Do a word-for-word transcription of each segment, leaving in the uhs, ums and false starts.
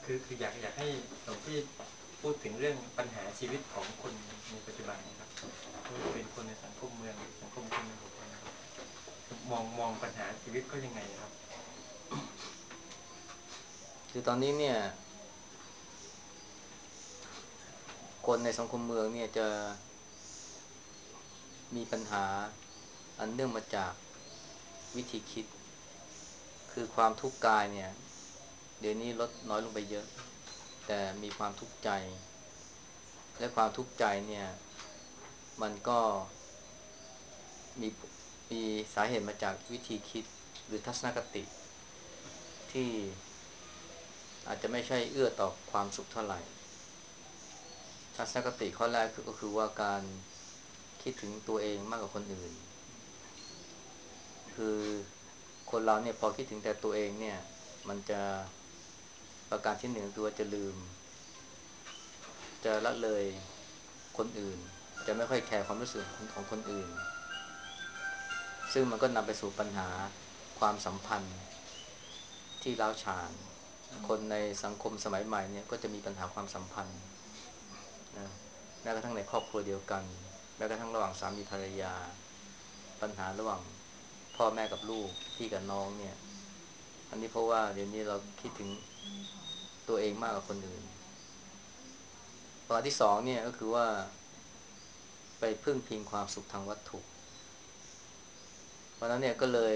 คือคืออยากอยากให้หลวงพี่พูดถึงเรื่องปัญหาชีวิตของคนในปัจจุบันนะครับเป็นคนในสังคมเมืองสังคมชนบทนะครับมองมองปัญหาชีวิตก็ยังไงครับคือตอนนี้เนี่ยคนในสังคมเมืองเนี่ยจะมีปัญหาอันเนื่องมาจากวิธีคิดคือความทุกข์กายเนี่ยเดี๋ยวนี้ลดน้อยลงไปเยอะแต่มีความทุกข์ใจและความทุกข์ใจเนี่ยมันก็มีมีสาเหตุมาจากวิธีคิดหรือทัศนคติที่อาจจะไม่ใช่เอื้อต่อความสุขเท่าไหร่ทัศนคติข้อแรกคือก็คือว่าการคิดถึงตัวเองมากกว่าคนอื่นคือคนเราเนี่ยพอคิดถึงแต่ตัวเองเนี่ยมันจะประการที่หนึ่งคือว่าจะลืมจะละเลยคนอื่นจะไม่ค่อยแคร์ความรู้สึกของคนอื่นซึ่งมันก็นำไปสู่ปัญหาความสัมพันธ์ที่ร้าวฉานคนในสังคมสมัยใหม่เนี่ยก็จะมีปัญหาความสัมพันธ์นะแม้กระทั่งในครอบครัวเดียวกันแม้กระทั่งระหว่างสามีภรรยาปัญหาระหว่างพ่อแม่กับลูกพี่กับน้องเนี่ยอันนี้เพราะว่าเดี๋ยวนี้เราคิดถึงตัวเองมากกว่าคนอื่นประการที่สองเนี่ยก็คือว่าไปพึ่งพิงความสุขทางวัตถุเพราะนั้นเนี่ยก็เลย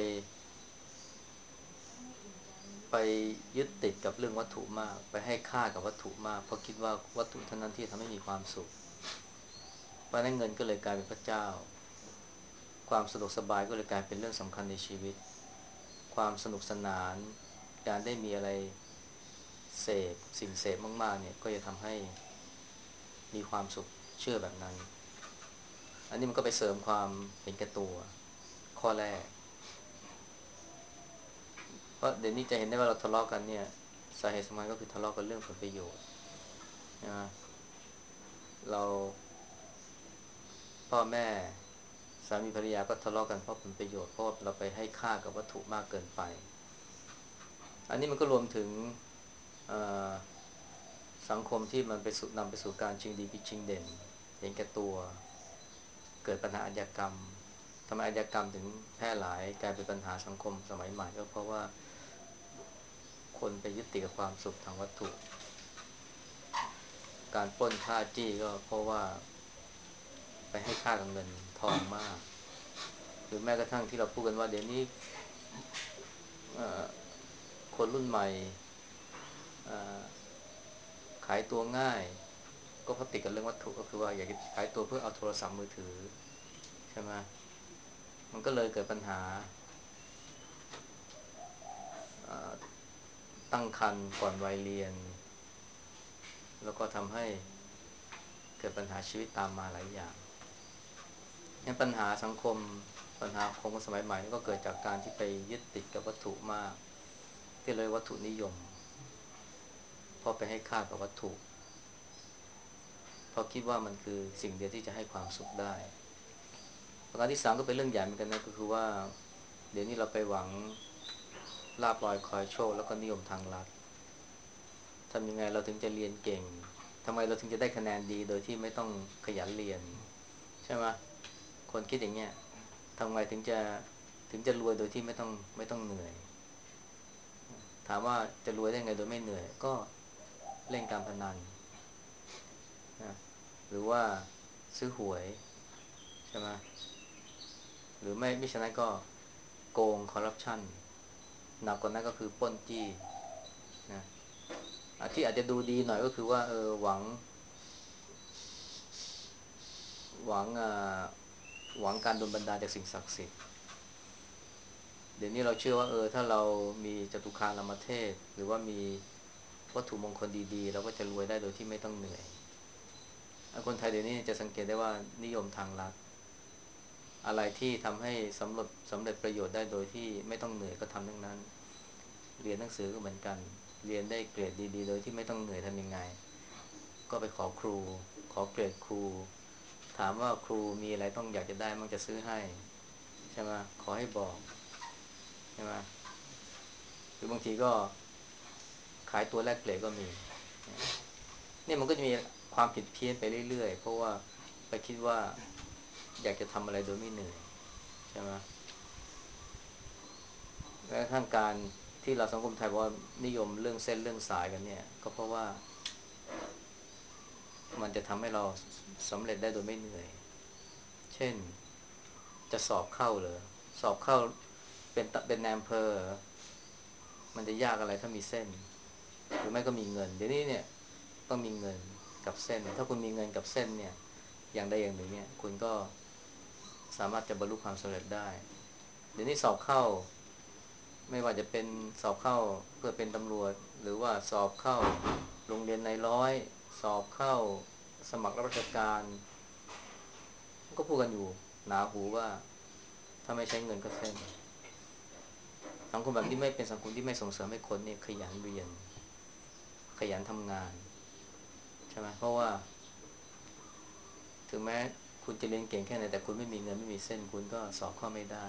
ไปยึดติดกับเรื่องวัตถุมากไปให้ค่ากับวัตถุมากเพราะคิดว่าวัตถุเท่านั้นที่ทำให้มีความสุขเพราะนั้นเงินก็เลยกลายเป็นพระเจ้าความสะดวกสบายก็เลยกลายเป็นเรื่องสำคัญในชีวิตความสนุกสนานการได้มีอะไรเสพสิ่งเสพมากๆเนี่ยก็จะทำให้มีความสุขเชื่อแบบนั้นอันนี้มันก็ไปเสริมความเห็นแก่ตัวข้อแรกเพราะเดี๋ยวนี้จะเห็นได้ว่าเราทะเลาะกันเนี่ยสาเหตุสำคัญก็คือทะเลาะกันเรื่องผลประโยชน์นะเราพ่อแม่สามีภรรยาก็ทะเลาะกันเพราะผลประโยชน์เพราะว่าเราไปให้ค่ากับวัตถุมากเกินไปอันนี้มันก็รวมถึงสังคมที่มันไปสู่นำไปสู่การชิงดีชิงเด่นเห็นแก่ตัวเกิดปัญหาอาชญากรรมทำไมอาชญากรรมถึงแพร่หลายกลายเป็นปัญหาสังคมสมัยใหม่ก็เพราะว่าคนไปยึดติดกับความสุขทางวัตถุการปล้นฆ่าจี้ก็เพราะว่าไปให้ค่ากับเงินทองมากหรือแม้กระทั่งที่เราพูดกันว่าเดี๋ยวนี้คนรุ่นใหม่ขายตัวง่ายก็เพราะติดกับเรื่องวัตถุก็คือว่าอยากจะขายตัวเพื่อเอาโทรศัพท์มือถือใช่ไหมมันก็เลยเกิดปัญหาตั้งครรภ์ก่อนวัยเรียนแล้วก็ทำให้เกิดปัญหาชีวิตตามมาหลายอย่างงั้นปัญหาสังคมปัญหาของคนสมัยใหม่ก็เกิดจากการที่ไปยึดติดกับวัตถุมากที่เรียกวัตถุนิยมเพราะไปให้ค่ากับวัตถุเพราะคิดว่ามันคือสิ่งเดียวที่จะให้ความสุขได้ประการที่สามก็เป็นเรื่องใหญ่เหมือนกันนะก็คือว่าเดี๋ยวนี้เราไปหวังลาภลอยคอยโชคแล้วก็นิยมทางลัดทำยังไงเราถึงจะเรียนเก่งทำไมเราถึงจะได้คะแนนดีโดยที่ไม่ต้องขยันเรียนใช่ไหมคนคิดอย่างเงี้ยทำไมถึงจะถึงจะรวยโดยที่ไม่ต้องไม่ต้องเหนื่อยถามว่าจะรวยได้ไงโดยไม่เหนื่อยก็เล่นการพนันนะหรือว่าซื้อหวยใช่ไหมหรือไม่มิฉะนั้นก็โกงคอร์รัปชันหนักกว่านั้นก็คือปล้นจี้นะที่อาจจะดูดีหน่อยก็คือว่าเออหวังหวังอ่าหวังการดลบันดาลจากสิ่งศักดิ์สิทธิ์เดี๋ยวนี้เราเชื่อว่าเออถ้าเรามีจตุคามรามเทพหรือว่ามีวัตถุมงคลดีๆเราก็จะรวยได้โดยที่ไม่ต้องเหนื่อยคนไทยเดี๋ยวนี้จะสังเกตได้ว่านิยมทางลัดอะไรที่ทำให้สำเร็จสำเร็จประโยชน์ได้โดยที่ไม่ต้องเหนื่อยก็ทำทั้งนั้นเรียนหนังสือก็เหมือนกันเรียนได้เกรดดีๆโดยที่ไม่ต้องเหนื่อยทำยังไงก็ไปขอครูขอเกรดครูถามว่าครูมีอะไรต้องอยากจะได้มั่งจะซื้อให้ใช่ไหมขอให้บอกใช่ไหมหรือบางทีก็ขายตัวแลกเปลี่ยนก็มีเนี่ยมันก็จะมีความผิดเพี้ยนไปเรื่อยๆเพราะว่าไปคิดว่าอยากจะทำอะไรโดยไม่เหนื่อยใช่ไหมแม้กระทั่งการที่เราสังคมไทยว่านิยมเรื่องเส้นเรื่องสายกันเนี่ยก็เพราะว่ามันจะทำให้เราสำเร็จได้โดยไม่เหนื่อยเช่นจะสอบเข้าเหรอสอบเข้าเป็นเป็นนายอำเภอมันจะยากอะไรถ้ามีเส้นหรือไม่ก็มีเงินเดี๋ยวนี้เนี่ยต้องมีเงินกับเส้นถ้าคุณมีเงินกับเส้นเนี่ยอย่างใดอย่างหนึ่งเนี่ยคุณก็สามารถจะบรรลุความสำเร็จได้เดี๋ยวนี้สอบเข้าไม่ว่าจะเป็นสอบเข้าเพื่อเป็นตำรวจหรือว่าสอบเข้าโรงเรียนนายร้อยสอบเข้าสมัครรับราชการก็พูดกันอยู่หนาหูว่าถ้าไม่ใช้เงินก็เส้นสังคมแบบนี้ไม่เป็นสังคมที่ไม่ส่งเสริมให้คนเนี่ยขยันเรียนขยันทำงานใช่ไหมเพราะว่าถึงแม้คุณจะเรียนเก่งแค่ไหนแต่คุณไม่มีเงินไม่มีเส้นคุณก็สอบเข้าไม่ได้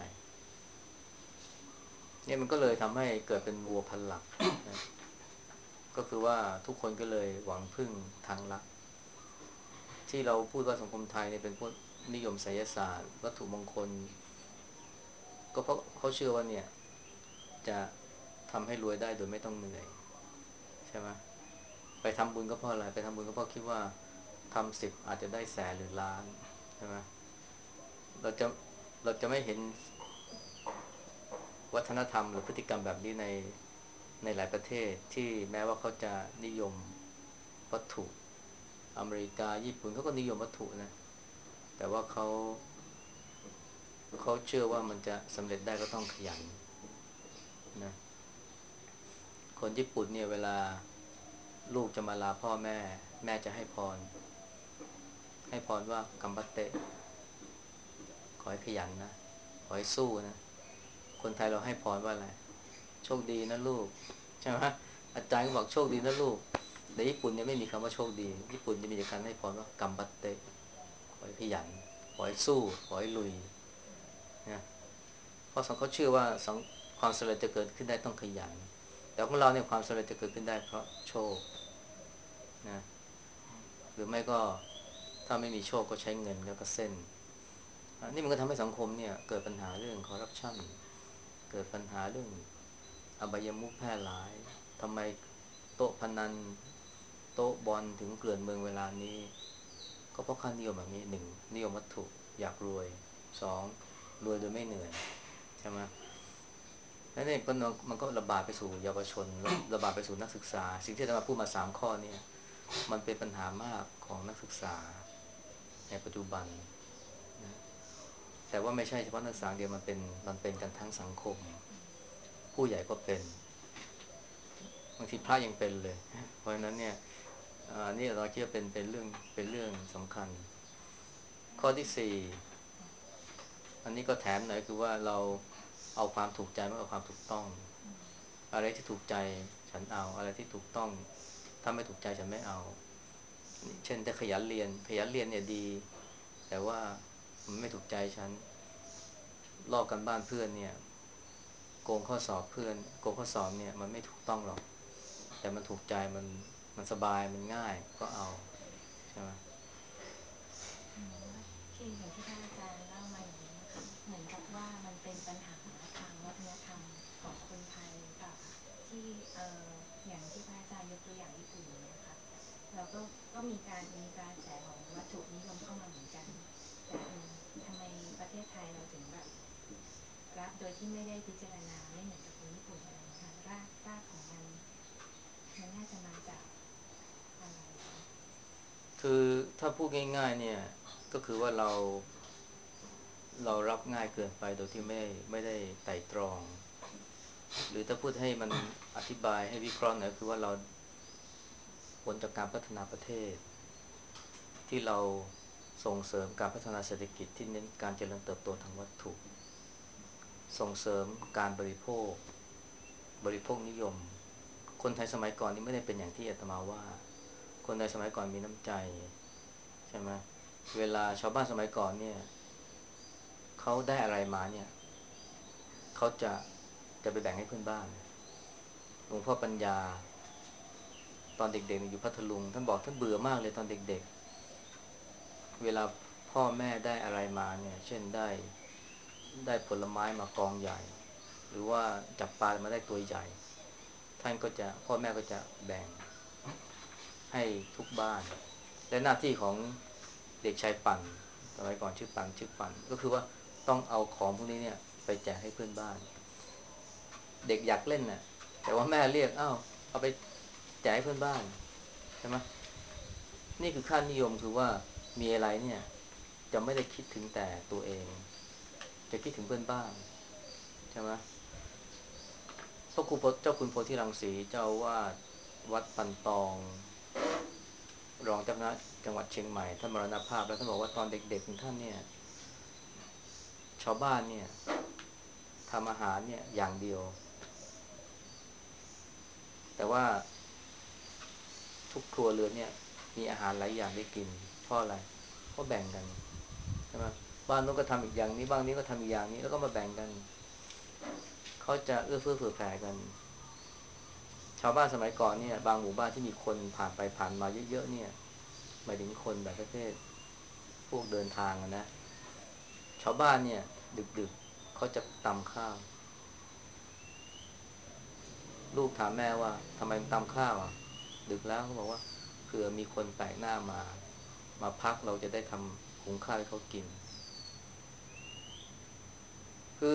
เนี่ยมันก็เลยทำให้เกิดเป็นวัวพันหลักนะก็คือว่าทุกคนก็เลยหวังพึ่งทางลัดที่เราพูดว่าสังคมไทยเนี่ยเป็นพวกนิยมไสยศาสตร์วัตถุมงคลก็เพราะเขาเชื่อว่าเนี่ยจะทำให้รวยได้โดยไม่ต้องเหนื่อยใช่ไหมไปทำบุญก็เพราะอะไรไปทำบุญก็เพราะคิดว่าทำสิบอาจจะได้แสนหรือล้านใช่ไหมเราจะเราจะไม่เห็นวัฒนธรรมหรือพฤติกรรมแบบนี้ในในหลายประเทศที่แม้ว่าเขาจะนิยมวัตถุอเมริกาญี่ปุ่นเขาก็นิยมวัตถุนะแต่ว่าเขาเขาเชื่อว่ามันจะสำเร็จได้ก็ต้องขยันนะคนญี่ปุ่นเนี่ยเวลาลูกจะมาลาพ่อแม่แม่จะให้พรให้พรว่ากัมบัตเตะขอให้ขยันนะขอให้สู้นะคนไทยเราให้พรว่าอะไรโชคดีนะลูกใช่ไหมอาจารย์ก็บอกโชคดีนะลูกแต่ญี่ปุ่นเนี่ยไม่มีคำว่าโชคดีญี่ปุ่นจะมีแต่การให้พรว่ากัมบัตเตะขอให้ขยันขอให้สู้ขอให้ลุยนะเพราะเขาเชื่อว่าความสำเร็จจะเกิดขึ้นได้ต้องขยันแต่ของเราเนี่ยความสำเร็จจะเกิดขึ้นได้เพราะโชคนะหรือไม่ก็ถ้าไม่มีโชคก็ใช้เงินแล้วก็เส้นอันนี้มันก็ทำให้สังคมเนี่ยเกิดปัญหาเรื่องคอร์รัปชันเกิดปัญหาเรื่องอบายมุขแพร่หลายทำไมโต๊ะพนันโต๊ะบอลถึงเกลื่อนเมืองเวลานี้ก็เพราะค่านิยมแบบนี้หนึ่งนิยมวัตถุอยากรวยสองรวยโดยไม่เหนื่อยใช่ไหมแล้วเนี่ยมันก็ระบาดไปสู่เยาวชนระบาดไปสู่นักศึกษาสิ่งที่อาจารย์พูดมาสามข้อเนี่ยมันเป็นปัญหามากของนักศึกษาในปัจจุบันนะแต่ว่าไม่ใช่เฉพาะนักศึกษาเดียวมันเป็นมันเป็นกันทั้งสังคมผู้ใหญ่ก็เป็นบางทีพระยังเป็นเลยเพราะฉะนั้นเนี่ยอันนี้เราคิดว่าเป็นเป็นเรื่องเป็นเรื่องสำคัญข้อที่สี่อันนี้ก็แถมหน่อยคือว่าเราเอาความถูกใจมากกว่าความถูกต้องอะไรที่ถูกใจฉันเอาอะไรที่ถูกต้องถ้าไม่ถูกใจฉันไม่เอาเช่นถ้าขยันเรียนขยันเรียนเนี่ยดีแต่ว่ามันไม่ถูกใจฉันลอกกันบ้านเพื่อนเนี่ยโกงข้อสอบเพื่อนโกงข้อสอบเนี่ยมันไม่ถูกต้องหรอกแต่มันถูกใจมันมันสบายมันง่ายก็เอาใช่ไหมคืออย่างที่ท่านอาจารย์เล่ามาอย่างนี้นะคะเหมือนกับว่ามันเป็นปัญหาทางวัฒนธรรมของคนไทยหรือเปล่าคะที่เอ่ออย่างที่พระอาจารย์ยกตัวอย่างญี่ปุ่นเนี่ยค่ะแล้วก็ก็มีการมีการแสของวัตถุนิยมเข้ามาเหมือนกันแต่เออทำไมประเทศไทยเราถึงแบบรับโดยที่ไม่ได้พิจารณาไม่เหมือนกับคนญี่ปุ่นอะไรนะคะรากรากของมันมันน่าจะมาจากอะไรคะคือถ้าพูดง่ายๆเนี่ยก็คือว่าเราเรารับง่ายเกินไปโดยที่ไม่ไม่ได้ไตร่ตรองหรือถ้าพูดให้มันอธิบายให้วิเคราะห์หน่อยคือว่าเราผลจากการพัฒนาประเทศที่เราส่งเสริมการพัฒนาเศรษฐกิจที่เน้นการเจริญเติบโตทางวัตถุส่งเสริมการบริโภคบริโภคนิยมคนไทยสมัยก่อนนี่ไม่ได้เป็นอย่างที่อาตมาว่าคนไทยสมัยก่อนมีน้ำใจใช่ไหมเวลาชาวบ้านสมัยก่อนเนี่ยเขาได้อะไรมาเนี่ยเขาจะจะไปแบ่งให้เพื่อนบ้านหลวงพ่อปัญญาตอนเด็กๆอยู่พัทลุงท่านบอกท่านเบื่อมากเลยตอนเด็กๆเวลาพ่อแม่ได้อะไรมาเนี่ยเช่นได้ได้ผลไม้มากองใหญ่หรือว่าจับปลามาได้ตัวใหญ่ท่านก็จะพ่อแม่ก็จะแบ่งให้ทุกบ้านและหน้าที่ของเด็กชายปั่นสมัยก่อนชื่อปั่นชื่อปั่นก็คือว่าต้องเอาของพวกนี้เนี่ยไปแจกให้เพื่อนบ้านเด็กอยากเล่นน่ะแต่ว่าแม่เรียกอ้าวเอาไปแจกให้เพื่อนบ้านใช่ไหมนี่คือค่านิยมคือว่ามีอะไรเนี่ยจะไม่ได้คิดถึงแต่ตัวเองจะคิดถึงเพื่อนบ้านใช่ไหมพระครูเจ้าคุณโพธิรังสีเจ้าวาดวัดปันตองรองเจ้าคณะจังหวัดเชียงใหม่ท่านมรณภาพแล้วท่านบอกว่าตอนเด็กๆของท่านเนี่ยชาวบ้านเนี่ยทำอาหารเนี่ยอย่างเดียวแต่ว่าทุกครัวเรือนเนี่ยมีอาหารหลายอย่างได้กินเพราะอะไรเพราะแบ่งกันใช่ไหมบ้านนู้นก็ทำอีกอย่างนี้บ้านนี้ก็ทำอีกอย่างนี้แล้วก็มาแบ่งกันเขาจะเอื้อเฟื้อเผื่อแผ่กันชาวบ้านสมัยก่อนเนี่ยบางหมู่บ้านที่มีคนผ่านไปผ่านมาเยอะๆเนี่ยหมายถึงคนแบบประเภทพวกเดินทางนะชาวบ้านเนี่ยดึกๆเขาจะตำข้าวลูกถามแม่ว่าทำไมตำข้าวอ่ะดึกแล้วเขาบอกว่าเผื่อมีคนแปลกหน้ามามาพักเราจะได้ทำหุงข้าวให้เขากินคื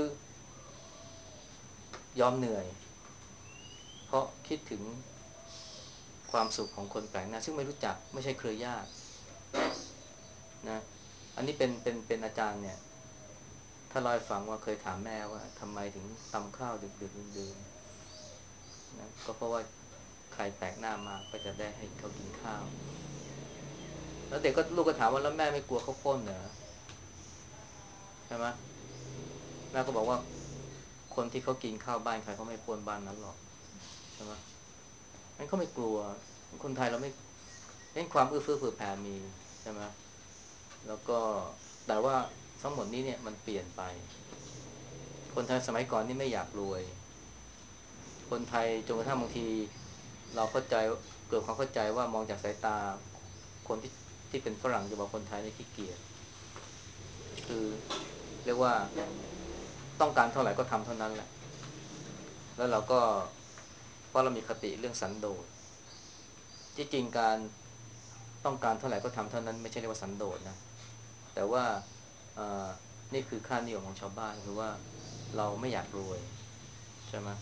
อยอมเหนื่อยเพราะคิดถึงความสุขของคนแปลกหน้าซึ่งไม่รู้จักไม่ใช่เครือญาตินะอันนี้เป็นเป็นเป็นอาจารย์เนี่ยถ้าเล่าให้ฟังว่าเคยถามแม่ว่าทำไมถึงตำข้าวดึกดึกดื่นๆนะก็เพราะว่าใครแปลกหน้ามาก็จะได้ให้เขากินข้าวแล้วเด็กก็ลูกก็ถามว่าแล้วแม่ไม่กลัวเขาปล้นเหรอใช่ไหมแม่ก็บอกว่าคนที่เขากินข้าวบ้านใครเขาไม่ปล้นบ้านนั้นหรอกใช่ไหมงั้นเขาไม่กลัวคนไทยเราไม่เห็นความเอื้อเฟื้อเผื่อแผ่มีใช่ไหมแล้วก็แต่ว่าทั้งหมดนี้เนี่ยมันเปลี่ยนไปคนไทยสมัยก่อนนี่ไม่อยากรวยคนไทยจนกระทั่งบางทีเราเข้าใจเกิดความเข้าใจว่ามองจากสายตาคนที่ที่เป็นฝรั่งจะบอกคนไทยนี่ขี้เกียจคือเรียกว่าต้องการเท่าไหร่ก็ทำเท่านั้นแหละแล้วเราก็เพราะเรามีคติเรื่องสันโดษที่จริงการต้องการเท่าไหร่ก็ทำเท่านั้นไม่ใช่เรียกว่าสันโดษนะแต่ว่านี่คือค่านิยมของชาวบ้านคือว่าเราไม่อยากรวยใช่ไหม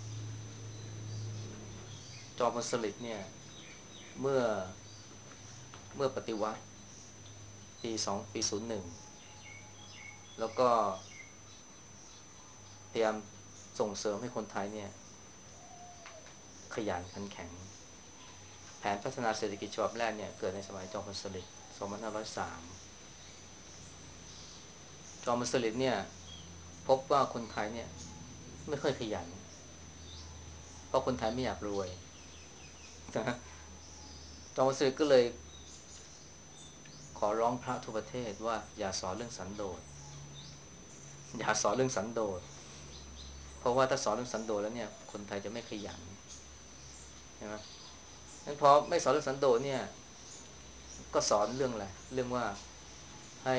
จอมพลสฤษดิ์เนี่ยเมื่อเมื่อปฏิวัติปีสองปีศูนย์หนึ่งแล้วก็พยายามส่งเสริมให้คนไทยเนี่ยขยันขันแข็งแผนพัฒนาเศรษฐกิจฉบับแรกเนี่ยเกิดในสมัยจอมพลสฤษดิ์สองพันห้าร้อยสามจอมพลสฤษดิ์เนี่ยพบว่าคนไทยเนี่ยไม่ค่อยขยันเพราะคนไทยไม่อยากรวยนะจอมพลสฤษดิ์ก็เลยขอร้องพระทั่วประเทศว่าอย่าสอนเรื่องสันโดษอย่าสอนเรื่องสันโดษเพราะว่าถ้าสอนเรื่องสันโดษแล้วเนี่ยคนไทยจะไม่ขยันใช่ไหมงั้นพอไม่สอนเรื่องสันโดษเนี่ยก็สอนเรื่องอะไรเรื่องว่าให้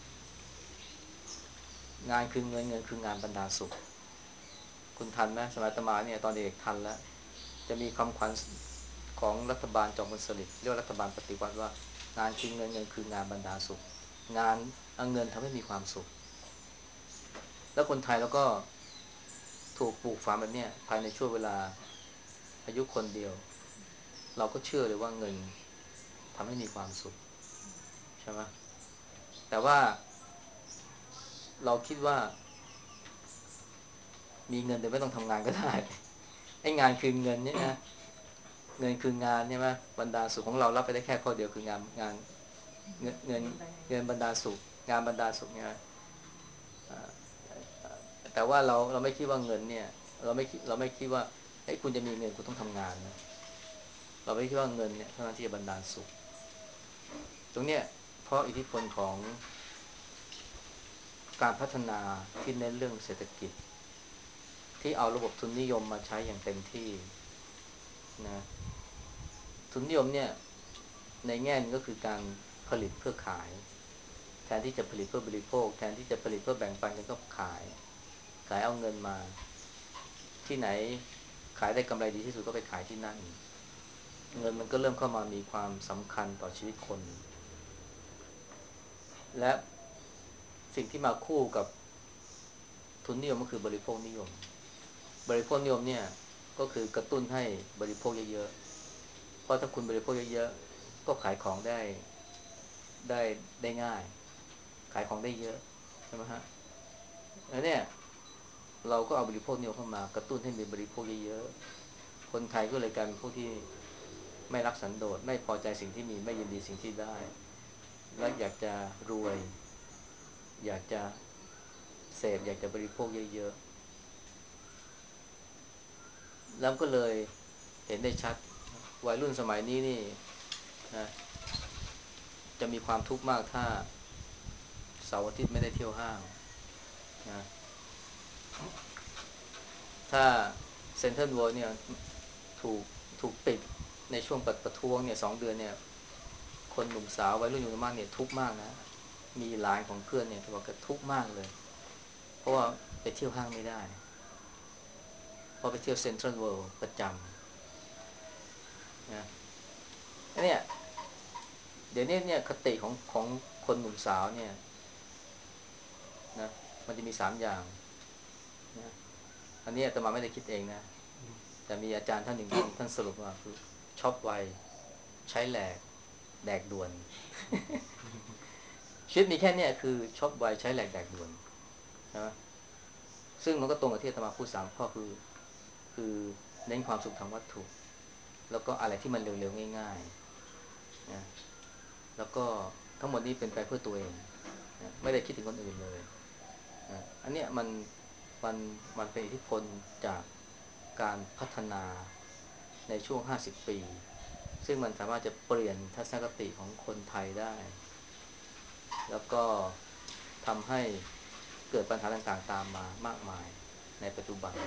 งานคือเงินเงินคืองานบรรดาศุกร์คุณทันไหมสมัยอาตมาเนี่ยตอนเด็กทันแล้วจะมีคำขวัญของรัฐบาลจอมพลสฤษดิ์เรียกว่ารัฐบาลปฏิวัติว่างานคือเงินเงินคืองานบรรดาศุกร์งานเอาเงินทำให้มีความสุขแล้วคนไทยแล้วก็ถูกปลูกฝังแบบนี้ภายในช่วงเวลาอายุคนเดียวเราก็เชื่อเลยว่าเงินทำให้มีความสุขใช่ไหมแต่ว่าเราคิดว่ามีเงินแต่ไม่ต้องทำงานก็ได้ไอ้งานคือเงินเนี่ยนะเงินคืองานใช่ไหมบรรดาสุขของเรารับไปได้แค่ข้อเดียวคืองานงานเงินเงินเงินบรรดาสุขงานบรรดาสุขเนี่ยแต่ว่าเราเราไม่คิดว่าเงินเนี่ยเราไม่คิดเราไม่คิดว่าไอ้คุณจะมีเงินคุณต้องทำงานนะเราไม่คิดว่าเงินเนี่ยเท่านั้นที่จะบรรดาสุขตรงเนี้ยเพราะอิทธิพลของการพัฒนาที่เน้นเรื่องเศรษฐกิจที่เอาระบบทุนนิยมมาใช้อย่างเต็มที่นะทุนนิยมเนี่ยในแง่นึงก็คือการผลิตเพื่อขายแทนที่จะผลิตเพื่อบริโภคแทนที่จะผลิตเพื่อแบ่งปันกันก็ขายขายเอาเงินมาที่ไหนขายได้กำไรดีที่สุดก็ไปขายที่นั่นเงินมันก็เริ่มเข้ามามีความสำคัญต่อชีวิตคนและสิ่งที่มาคู่กับทุนนิยมก็คือบริโภคนิยมบริโภคนิยมเนี่ยก็คือกระตุ้นให้บริโภคเยอะๆเพราะถ้าคุณบริโภคเยอะๆก็ขายของได้ได้ได้ง่ายขายของได้เยอะใช่ไหมฮะแล้วเนี่ยเราก็เอาบริโภคนิยมเข้ามากระตุ้นให้มีบริโภคเยอะๆคนไทยก็เลยกลายเป็นพวกที่ไม่รักสันโดษไม่พอใจสิ่งที่มีไม่ยินดีสิ่งที่ได้และอยากจะรวยอยากจะเสพอยากจะบริโภคเยอะๆแล้วก็เลยเห็นได้ชัดวัยรุ่นสมัยนี้นี่นะจะมีความทุกข์มากถ้าเสาร์อาทิตย์ไม่ได้เที่ยวห้างนะถ้าเซ็นทรัลเวิลด์เนี่ยถูกถูกปิดในช่วงประท้วงเนี่ยสองเดือนเนี่ยคนหนุ่มสาววัยรุ่นอยู่มากเนี่ยทุกข์มากนะมีหลานของเพื่อนเนี่ยเขาบอกว่าทุกข์มากเลยเพราะว่าไปเที่ยวห้างไม่ได้เพราะไปเที่ยวเซ็นทรัลเวิลด์ประจำนะเนี่ยเดี๋ยวนี้เนี่ยคติของของคนหนุ่มสาวเนี่ยนะมันจะมีสามอย่างนะอันนี้อาตมาไม่ได้คิดเองนะแต่มีอาจารย์ท่านหนึ่งท่านท่านสรุปว่าคือช็อปไวใช้แหลกแดกด่วนชีวิตมีแค่เนี้ยคือช็อปไวใช้แหลกแดกด่วนนะซึ่งมันก็ตรงกับที่อาตมาพูดสามข้อคือคือเน้นความสุขทางวัตถุแล้วก็อะไรที่มันเร็วๆง่ายๆนะแล้วก็ทั้งหมดนี้เป็นไปเพื่อตัวเองนะไม่ได้คิดถึงคนอื่นเลยนะอันเนี้ยมันมันมันเป็นอิทธิพลจากการพัฒนาในช่วงห้าสิบปีซึ่งมันสามารถจะเปลี่ยนทัศนคติของคนไทยได้แล้วก็ทำให้เกิดปัญหาต่างๆตามมามากมายในปัจจุบัน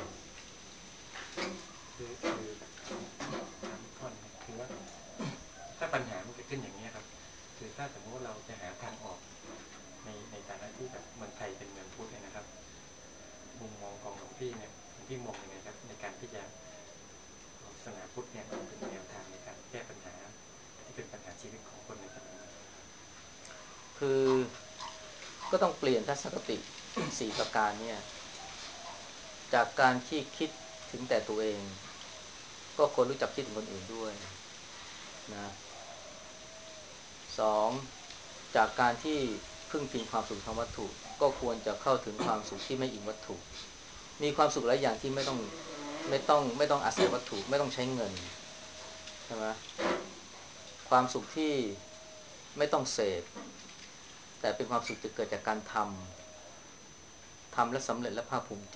คือคือถามอีกข้อนึงคือว่าถ้าปัญหามันเกิดขึ้นอย่างนี้ครับคือถ้าสมมติว่าเราจะหาทางออกในในฐานะที่แบบเมืองไทยเป็นเมืองพุทธเนี่ยนะครับมุมมองของหลวงพี่เนี่ยหลวงพี่มองยังไงครับในการที่จะศาสนาพุทธเนี่ยเป็นแนวทางในการแก้ปัญหาที่เป็นปัญหาชีวิตของคนในสมัยนี้คือก็ต้องเปลี่ยนทัศนคติสี่ประการเนี่ยจากการที่คิดถึงแต่ตัวเองก็ควรรู้จักคิดถึงคนอื่นด้วยนะสองจากการที่พึ่งพิงความสุขทางวัตถุก็ควรจะเข้าถึงความสุขที่ไม่อิงวัตถุมีความสุขหลายอย่างที่ไม่ต้องไม่ต้องไม่ต้องอาศัยวัตถุไม่ต้องใช้เงินใช่ไหมความสุขที่ไม่ต้องเสพแต่เป็นความสุขที่เกิดจากการทำทำและสำเร็จและภาคภูมิใจ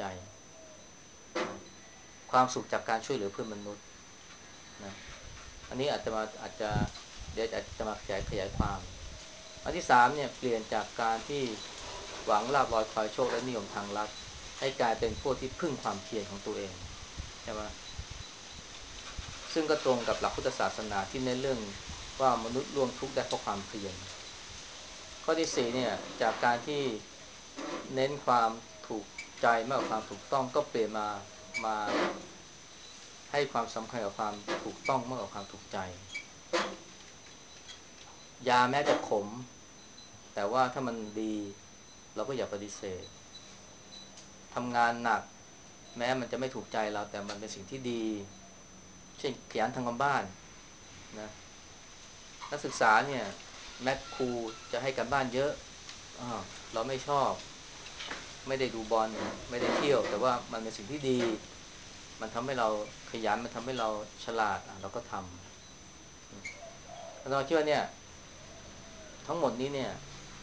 ความสุขจากการช่วยเหลือเพื่อนมนุษย์นะอันนี้อาจจะมาอาจจะเดี๋ยวอาจจะมาขยายขยายความอันที่สามเนี่ยเปลี่ยนจากการที่หวังลาภลอยคอยโชคและนิยมทางลัดให้กลายเป็นพวกที่พึ่งความเพียรของตัวเองใช่ไหมซึ่งก็ตรงกับหลักพุทธศาสนาที่เน้นเรื่องว่ามนุษย์ล่วงทุกข์ได้เพราะความเพียรข้อที่สี่เนี่ยจากการที่เน้นความถูกใจมากกว่าความถูกต้องก็เปลี่ยนมามาให้ความสำคัญกับความถูกต้องมากกว่าความถูกใจยาแม้จะขมแต่ว่าถ้ามันดีเราก็อย่าปฏิเสธทำงานหนักแม้มันจะไม่ถูกใจเราแต่มันเป็นสิ่งที่ดีเช่นขยันทำงานบ้านนะนักศึกษาเนี่ยแม้ครูจะให้การบ้านเยอะอ้าวเราไม่ชอบไม่ได้ดูบอลไม่ได้เที่ยวแต่ว่ามันเป็นสิ่งที่ดีมันทำให้เราขยันมันทำให้เราฉลาดเราก็ทำเราคิดว่าเนี่ยทั้งหมดนี้เนี่ย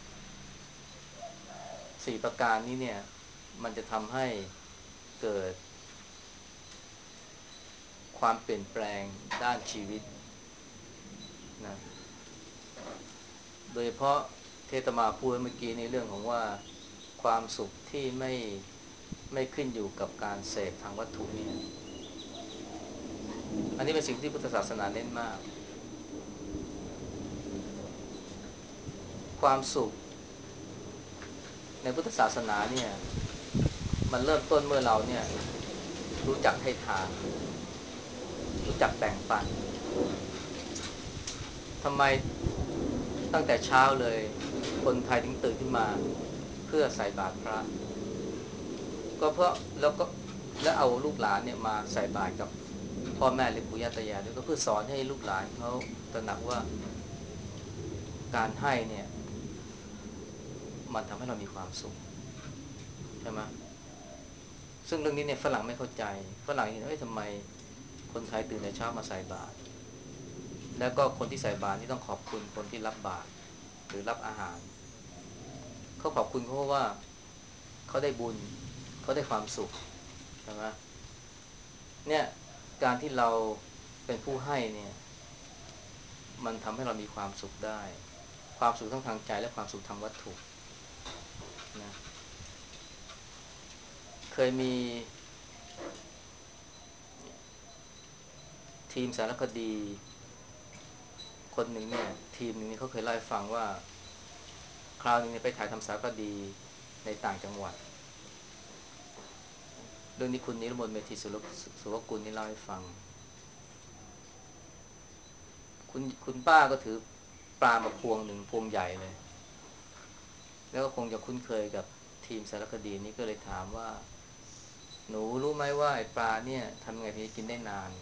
สี่ประการนี้เนี่ยมันจะทำให้เกิดความเปลี่ยนแปลงด้านชีวิตนะโดยเฉพาะเทตมาพูดเมื่อกี้ในเรื่องของว่าความสุขที่ไม่ไม่ขึ้นอยู่กับการเสพทางวัตถุเนี่ยอันนี้เป็นสิ่งที่พุทธศาสนาเน้นมากความสุขในพุทธศาสนาเนี่ยมันเริ่มต้นเมื่อเราเนี่ยรู้จักให้ทานรู้จักแบ่งปันทำไมตั้งแต่เช้าเลยคนไทยถึงตื่นขึ้นมาเพื่อใส่บาตรพระก็เพราะแล้วก็แล้วเอาลูกหลานเนี่ยมาใส่บาตรกับพ่อแม่หรือปู่ย่าตายายด้วยก็เพื่อสอนให้ลูกหลานเขาตระหนักว่าการให้เนี่ยมันทำให้เรามีความสุขใช่ไหมซึ่งเรื่องนี้เนี่ยฝรั่งไม่เข้าใจฝรั่งเห็นว่าทำไมคนไทยตื่นแต่เช้ามาใส่บาตรแล้วก็คนที่ใส่บาตรนี่ต้องขอบคุณคนที่รับบาตรหรือรับอาหารเขาขอบคุณเขาเพราะว่าเขาได้บุญเขาได้ความสุขใช่ไหมเนี่ยการที่เราเป็นผู้ให้เนี่ยมันทำให้เรามีความสุขได้ความสุขทั้งทางใจและความสุขทางวัตถุนะเคยมีทีมสารคดีคนหนึ่งเนี่ยทีมหนึ่งนี่เขาเคยเล่าให้ฟังว่าคราวนึงเนี่ยไปถ่ายทำสารคดีในต่างจังหวัดเรื่องนี้คุณนิรมนต์เมธีสุรสุวกุลนี่เล่าให้ฟังคุณคุณป้าก็ถือปลามาพวงหนึ่งพวงใหญ่เลยแล้วก็คงจะคุ้นเคยกับทีมสารคดีนี้ก็เลยถามว่าหนูรู้ไหมว่าไอ้ปลาเนี่ยทำไงถึงจะกินได้นาน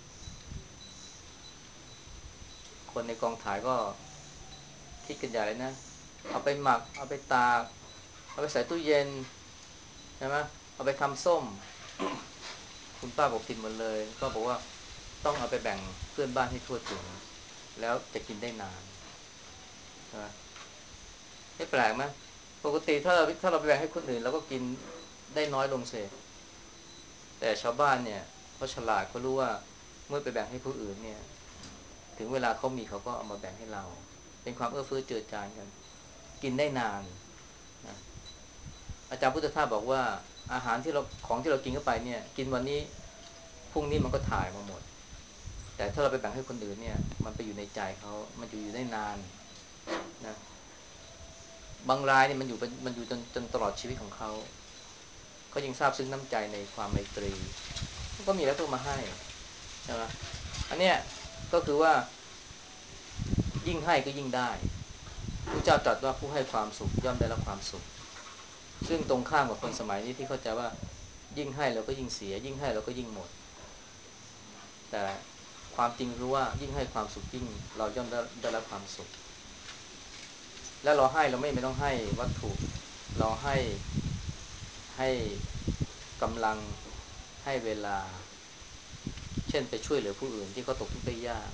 คนในกองถ่ายก็คิดกันใหญ่เลยนะเอาไปหมักเอาไปตากเอาไปใส่ตู้เย็นใช่ไหมเอาไปทำส้มคุณป้าบอกผิดหมดเลยก็บอกว่าต้องเอาไปแบ่งเพื่อนบ้านให้ทั่วถึงแล้วจะกินได้นานใช่ไหมไม่แปลกไหมปกติถ้าเราถ้าเราไปแบ่งให้คนอื่นเราก็กินได้น้อยลงเสียแต่ชาวบ้านเนี่ยเขาฉลาดเขารู้ว่าเมื่อไปแบ่งให้ผู้อื่นเนี่ยถึงเวลาเขามีเขาก็เอามาแบ่งให้เราเป็นความเอื้อเฟื้อเจือจานกันกินได้นานนะอาจารย์พุทธทาสบอกว่าอาหารที่เราของที่เรากินเข้าไปเนี่ยกินวันนี้พรุ่งนี้มันก็ถ่ายมาหมดแต่ถ้าเราไปแบ่งให้คนอื่นเนี่ยมันไปอยู่ในใจเขามันอยู่อยู่ได้นานนะบางรายเนี่ยมันอยู่มันอยู่จนจนตลอดชีวิตของเขาเขายังทราบซึ้งน้ำใจในความไมตรีก็มีแล้วก็มาให้ใช่ไหมอันเนี้ยก็คือว่ายิ่งให้ก็ยิ่งได้พระเจ้าตรัสว่าผู้ให้ความสุขย่อมได้รับความสุขซึ่งตรงข้ามกับคนสมัยนี้ที่เข้าใจว่ายิ่งให้เราก็ยิ่งเสียยิ่งให้เราก็ยิ่งหมดแต่ความจริงคือว่ายิ่งให้ความสุขยิ่งเราย่อมได้ได้รับความสุขและเราให้เราไม่ไม่ต้องให้วัตถุเราให้ให้กำลังให้เวลาเช่นไปช่วยเหลือผู้อื่นที่เขาตกทุกข์ได้ยาก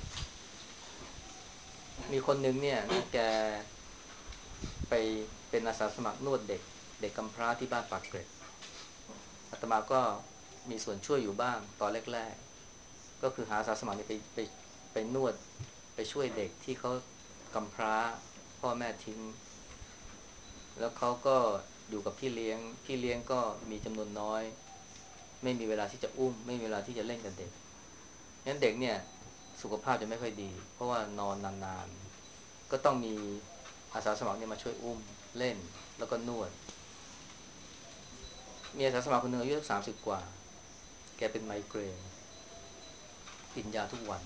มีคนหนึ่งเนี่ยนะแกไปเป็นอาสาสมัครนวดเด็กเด็กกำพร้าที่บ้านปากเกร็ดอาตมาก็มีส่วนช่วยอยู่บ้างตอนแรกๆก็คือหาอาสาสมัครไปไปไปนวดไปช่วยเด็กที่เขากำพร้าพ่อแม่ทิ้งแล้วเขาก็อยู่กับพี่เลี้ยงพี่เลี้ยงก็มีจำนวนน้อยไม่มีเวลาที่จะอุ้มไม่มีเวลาที่จะเล่นกับเด็กงั้นเด็กเนี่ยสุขภาพจะไม่ค่อยดีเพราะว่านอนนานๆก็ต้องมีอาสาสมัครเนี่ยมาช่วยอุ้มเล่นแล้วก็นวดมีอาสาสมัครคนหนึ่งอายุสักสามสิบกว่าแกเป็นไมเกรนกินยาทุกวัน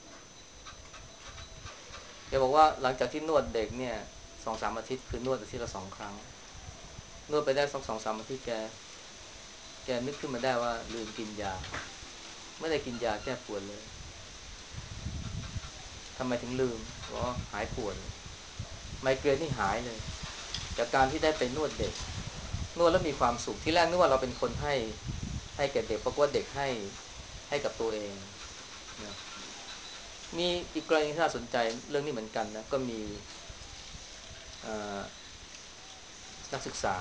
แกบอกว่าหลังจากที่นวดเด็กเนี่ยสองสามอาทิตย์คือนวดอาทิตย์ละสองครั้งนวดไปได้สักสองสามอาทิตย์แกแกนึกขึ้นมาได้ว่าลืมกินยาไม่ได้กินยาแก้ปวดเลยทำไมถึงลืมเพราะหายปวดไมเกรนนี่หายเลยจากการที่ได้ไปนวดเด็กนวดแล้วมีความสุขที่แรกนึกว่าเราเป็นคนให้ให้แก่เด็กเพราะว่าเด็กให้ให้กับตัวเองนะมีอีกกรณีที่น่าสนใจเรื่องนี้เหมือนกันนะก็มีนักศึกษา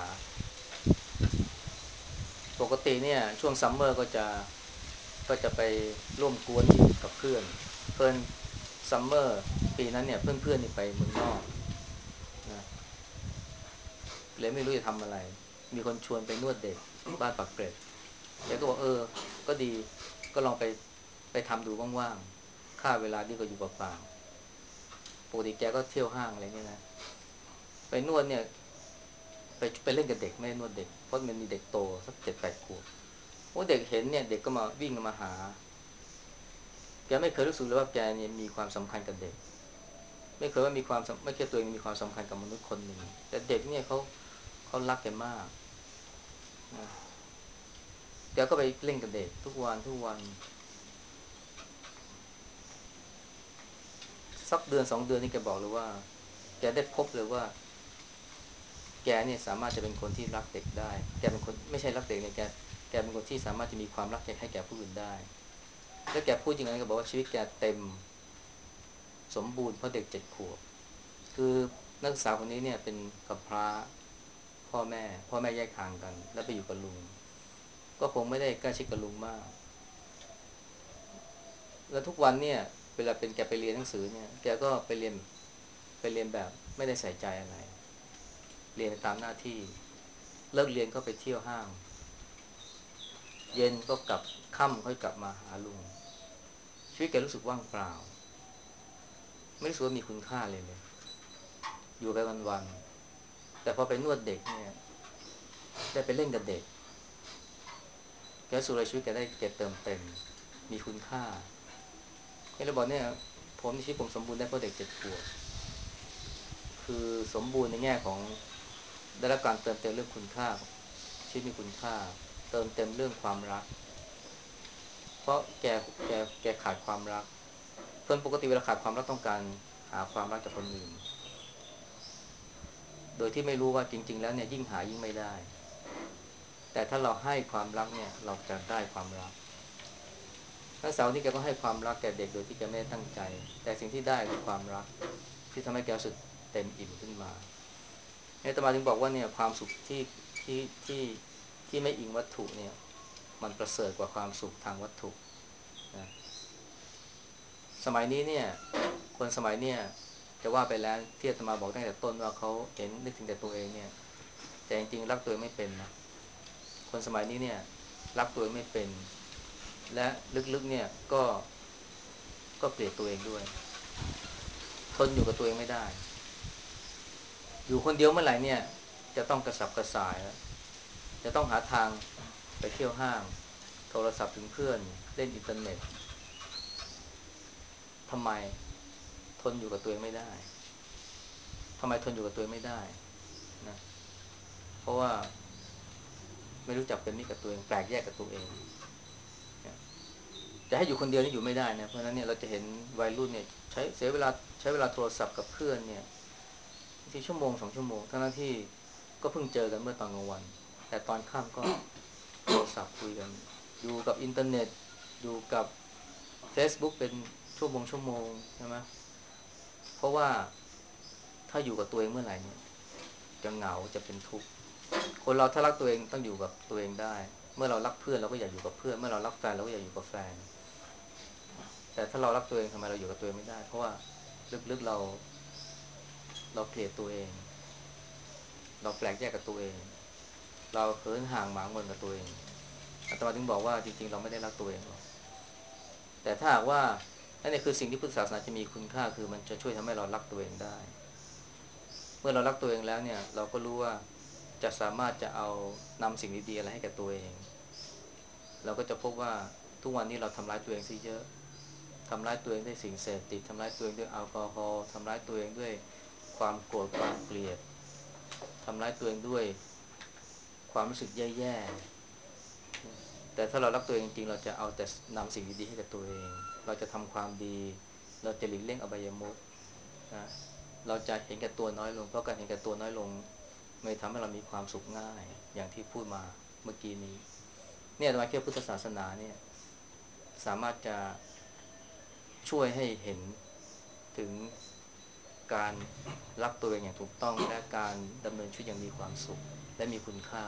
ปกติเนี่ยช่วงซัมเมอร์ก็จะก็จะไปร่วมกวนอยู่กับเพื่อนเพื่อนซัมเมอร์ปีนั้นเนี่ยเพื่อนๆนี่ไปเมืองนอกนะเลยไม่รู้จะทำอะไรมีคนชวนไปนวดเด็กบ้านปากเกร็ดแกก็บอกเออก็ดีก็ลองไปไปทำดูว่างๆค่าเวลาดีก็อยู่เปล่าๆปกติแกก็เที่ยวห้างอะไรเงี้ยนะไปนวดเนี่ยไปไปเล่นกับเด็กไม่ได้นวดเด็กเพราะมันมีเด็กโตสักเจ็ดแปดขวบโอ้เด็กเห็นเนี่ยเด็กก็มาวิ่งมาหาแกไม่เคยรู้สึกเลยว่าแกเนี่ยมีความสำคัญกับเด็กไม่เคยว่ามีความไม่เคยตัวเองมีความสำคัญกับมนุษย์คนหนึ่งแต่เด็กเนี่ยเขาเขารักแกมากนะแกก็ไปเล่นกับเด็กทุกวันทุกวันสักเดือนสองเดือนนี่แกบอกเลยว่าแกได้พบเลยว่าแกเนี่ยสามารถจะเป็นคนที่รักเด็กได้แกเป็นคนไม่ใช่รักเด็กเนี่ยแกแกเป็นคนที่สามารถจะมีความรักให้แก่ผู้อื่นได้แล้วแกพูดจริงๆแกบอกว่าชีวิตแกเต็มสมบูรณ์เพราะเด็กเจ็ดขวบคือนักศึกษาคนนี้เนี่ยเป็นกำพร้าพ่อแม่พ่อแม่แยกทางกันแล้วไปอยู่กับลุงก็คงไม่ได้ใกล้ชิดกับลุงมากแล้วทุกวันเนี่ยเวลาเป็นแกไปเรียนหนังสือเนี่ยแกก็ไปเรียนไปเรียนแบบไม่ได้ใส่ใจอะไรเรียนตามหน้าที่เลิกเรียนก็ไปเที่ยวห้างเย็นก็กลับค่ำค่อยกลับมาหาลุงชีวิตแกรู้สึกว่างเปล่าไม่รู้สึกว่ามีคุณค่าเลยเลยอยู่ไปวันๆแต่พอไปนวดเด็กเนี่ยได้ไปเล่นกับเด็กแกรู้สึกเลยชีวิตแกได้แกเติมเต็มมีคุณค่าแกเลยบอกเนี่ยผมชีวิตผมสมบูรณ์ได้เพราะเด็กเจ็ดขวบคือสมบูรณ์ในแง่ของได้รับการเติมเต็มเรื่องคุณค่าชีวิตมีคุณค่าเติมเต็มเรื่องความรักเพราะแกแกแกขาดความรักคนปกติเวลาขาดความรักต้องการหาความรักจากคนอื่นโดยที่ไม่รู้ว่าจริงๆแล้วเนี่ยยิ่งหายิ่งไม่ได้แต่ถ้าเราให้ความรักเนี่ยเราจะได้ความรักนักสาวนี่แกก็ให้ความรักแก่เด็กโดยที่แกไม่ได้ตั้งใจแต่สิ่งที่ได้คือความรักที่ทำให้แกรู้สึกเต็มอิ่มขึ้นมาอาตมาถึงบอกว่าเนี่ยความสุขที่ที่ที่ที่ไม่อิงวัตถุเนี่ยมันประเสริฐกว่าความสุขทางวัตถุนะสมัยนี้เนี่ยคนสมัยเนี่ยจะว่าไปแล้วที่อาตมาบอกตั้งแต่ต้นว่าเขาเห็นนึกถึงแต่ตัวเองเนี่ยแต่จริงๆรักตัวเองไม่เป็นนะคนสมัยนี้เนี่ยรักตัวเองไม่เป็นและลึกๆเนี่ยก็ก็เกลียดตัวเองด้วยทนอยู่กับตัวเองไม่ได้อยู่คนเดียวเมื่อไหร่เนี่ยจะต้องกระสับกระส่ายแล้วจะต้องหาทางไปเที่ยวห้างโทรศัพท์ถึงเพื่อนเล่นอินเทอร์เน็ตทำไมทนอยู่กับตัวเองไม่ได้ทำไมทนอยู่กับตัวเองไม่ได้นะเพราะว่าไม่รู้จักเป็นมิตรกับตัวเองแปลกแยกกับตัวเองจะให้อยู่คนเดียวนี่อยู่ไม่ได้นะเพราะฉะนั้นเนี่ยเราจะเห็นวัยรุ่นเนี่ยใช้เสียเวลาใช้เวลาโทรศัพท์กับเพื่อนเนี่ยทีชั่วโมงสองชั่วโมงทั้งที่ก็เพิ่งเจอกันเมื่อตอนกลางวันแต่ตอนค่ำก็โทรศัพท์คุยกันอยู่กับอินเทอร์เน็ตอยู่กับ Facebook เป็นชั่วโมงชั่วโมงใช่ไหมเพราะว่าถ้าอยู่กับตัวเองเมื่อไหร่เนี่ยจะเหงาจะเป็นทุกข์คนเราถ้ารักตัวเองต้องอยู่กับตัวเองได้เมื่อเรารักเพื่อนเราก็อยากอยู่กับเพื่อนเมื่อเรารักแฟนเราก็อยากอยู่กับแฟนแต่ถ้าเรารักตัวเองทำไมเราอยู่กับตัวเองไม่ได้เพราะว่าลึกๆเราเราเกลียดตัวเองเราแปลกแยกกับตัวเองเราเหินห่างหมางเมินกับตัวเองอาตมาถึงบอกว่าจริงๆเราไม่ได้รักตัวเองหรอกแต่ถ้าหากว่านั่นนี่คือสิ่งที่พุทธศาสนาจะมีคุณค่าคือมันจะช่วยทำให้เรารักตัวเองได้เมื่อเรารักตัวเองแล้วเนี่ยเราก็รู้ว่าจะสามารถจะเอานำสิ่งดีๆอะไรให้กับตัวเองเราก็จะพบว่าทุกวันนี้เราทำร้ายตัวเองซะเยอะทำร้ายตัวเองด้วยสิ่งเสพติดทำร้ายตัวเองด้วยแอลกอฮอล์ทำร้ายตัวเองด้วยความโกรธความเกลียดทำร้ายตัวเองด้วยความรู้สึกแย่ๆแต่ถ้าเรารักตัวเองจริงๆเราจะเอาแต่นำสิ่งดีๆให้กับตัวเองเราจะทำความดีเราจะหลีกเลี่ยงอบายมุขนะเราจะเห็นแก่ตัวน้อยลงเพราะการเห็นแก่ตัวน้อยลงไม่ทำให้เรามีความสุขง่ายอย่างที่พูดมาเมื่อกี้นี้เนี่ยอาตมาคิดว่าพุทธศาสนาเนี่ยสามารถจะช่วยให้เห็นถึงการรักตัวเองอย่างถูกต้องและการดำเนินชีวิตอย่างมีความสุขและมีคุณค่า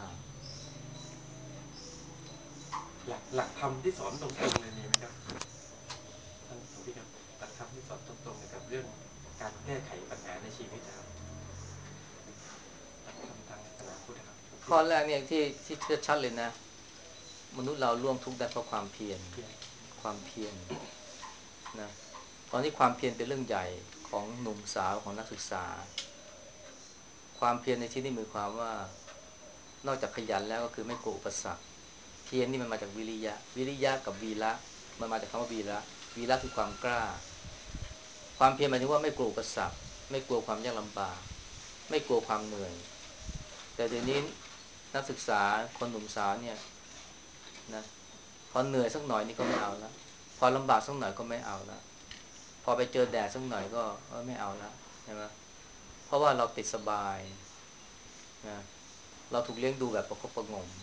หลักหลักธรรมที่สอนตรงๆเลยมีไหมครับท่านหลวงพี่ครับหลักธรรมที่สอนตรงๆเกี่ยวกับเรื่องการแก้ไขปัญหาในชีวิตนะครับหลักธรรมทางศาสนาพุทธนะครับข้อแรกเนี่ยที่ที่ชัดเลยนะมนุษย์เราล่วงทุกข์ได้เพราะความเพียรความเพียรนะตอนนี้ความเพียรเป็นเรื่องใหญ่ของหนุ่มสาวของนักศึกษาความเพียรในที่นี้หมายความว่านอกจากขยันแล้วก็คือไม่กลัวอุปสรรคเพียรนี่มันมาจากวิริยะวิริยะกับวีระมันมาจากคำว่าวีระวีระคือความกล้าความเพียรหมายถึงว่าไม่กลัวอุปสรรคไม่กลัวความยากลำบากไม่กลัวความเหนื่อยแต่เดี๋ยวนี้นักศึกษาคนหนุ่มสาวเนี่ยนะพอเหนื่อยสักหน่อยนี่ก็ไม่เอาแล้วพอลำบากสักหน่อยก็ไม่เอาแล้วพอไปเจอแดดสักหน่อยก็เออไม่เอาแล้วใช่ไหมเพราะว่าเราติดสบายนะเราถูกเลี้ยงดูแบบประคบประหงม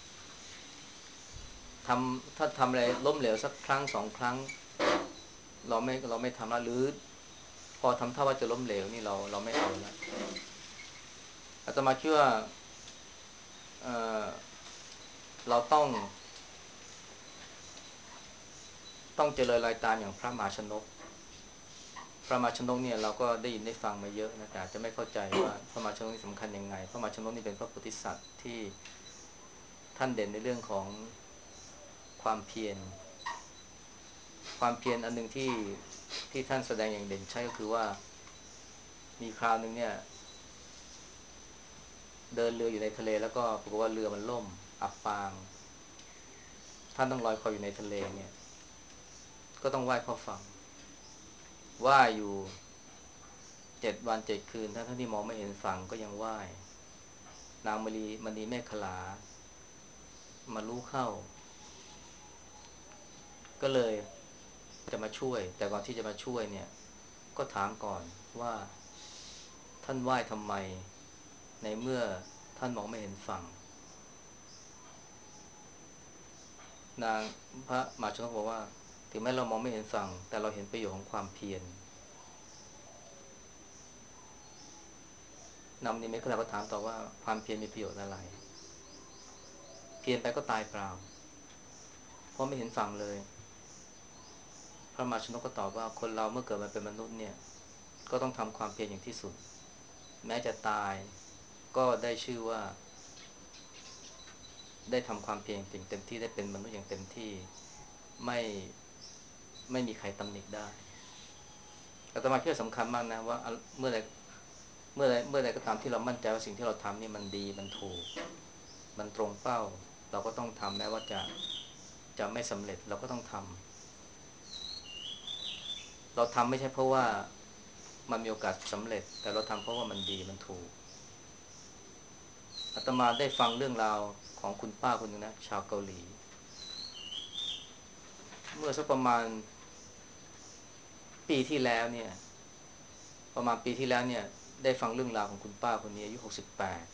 ทำถ้าทำอะไรล้มเหลวสักครั้งสองครั้งเราไม่เราไม่ทำแล้วหรือพอทำท่าว่าจะล้มเหลวนี่เราเราไม่เอาแล้วอาตมาคิดว่าเอ่อเราต้องต้องเจริญรอยตามอย่างพระมหาชนกพระมหาชนกเนี่ยเราก็ได้ยินได้ฟังมาเยอะนะแต่อาจจะไม่เข้าใจว่าพระมหาชนกนี่สำคัญยังไงพระมหาชนกนี่เป็นพระโพธิสัตว์ที่ท่านเด่นในเรื่องของความเพียรความเพียรอันหนึ่งที่ที่ท่านแสดงอย่างเด่นชัดก็คือว่ามีคราวหนึ่งเนี่ยเดินเรืออยู่ในทะเลแล้วก็ปรากฏว่าเรือมันล่มอับปางท่านต้องลอยคออยู่ในทะเลเนี่ยก็ต้องว่ายเข้าฝั่งว่ายอยู่เจ็ดวันเจ็ดคืนท่านท่านที่มองไม่เห็นฝั่งก็ยังว่ายนางมณีมณีเมขลามารู้เข้าก็เลยจะมาช่วยแต่ก่อนที่จะมาช่วยเนี่ยก็ถามก่อนว่าท่านว่ายทำไมในเมื่อท่านมองไม่เห็นฝั่งนางพระมหาชนกบอกว่าถึงแม้เรามองไม่เห็นฝั่งแต่เราเห็นประโยชน์ของความเพียรนำนี้ไม่ขลาก็ถามต่อว่าความเพียรมีประโยชน์อะไรเพียรไปก็ตายเปล่าเพราะไม่เห็นฝั่งเลยพระมหาชนกก็ตอบว่าคนเราเมื่อเกิดมาเป็นมนุษย์เนี่ยก็ต้องทำความเพียรอย่างที่สุดแม้จะตายก็ได้ชื่อว่าได้ทำความเพียรอย่างเต็มที่ได้เป็นมนุษย์อย่างเต็มที่ไม่ไม่มีใครตำหนิได้อาตมาคิดว่าสำคัญมากนะว่าเมื่อใดเมื่อใดเมื่อใดก็ตามที่เรามั่นใจว่าสิ่งที่เราทำนี่มันดีมันถูกมันตรงเป้าเราก็ต้องทำแม้ว่าจะจะไม่สำเร็จเราก็ต้องทำเราทำไม่ใช่เพราะว่ามันมีโอกาสสำเร็จแต่เราทำเพราะว่ามันดีมันถูกอาตมาได้ฟังเรื่องราวของคุณป้าคนหนึ่งนะชาวเกาหลีเมื่อสักประมาณปีที่แล้วเนี่ยประมาณปีที่แล้วเนี่ยได้ฟังเรื่องราวของคุณป้าคนนี้อายุหกสิบแปด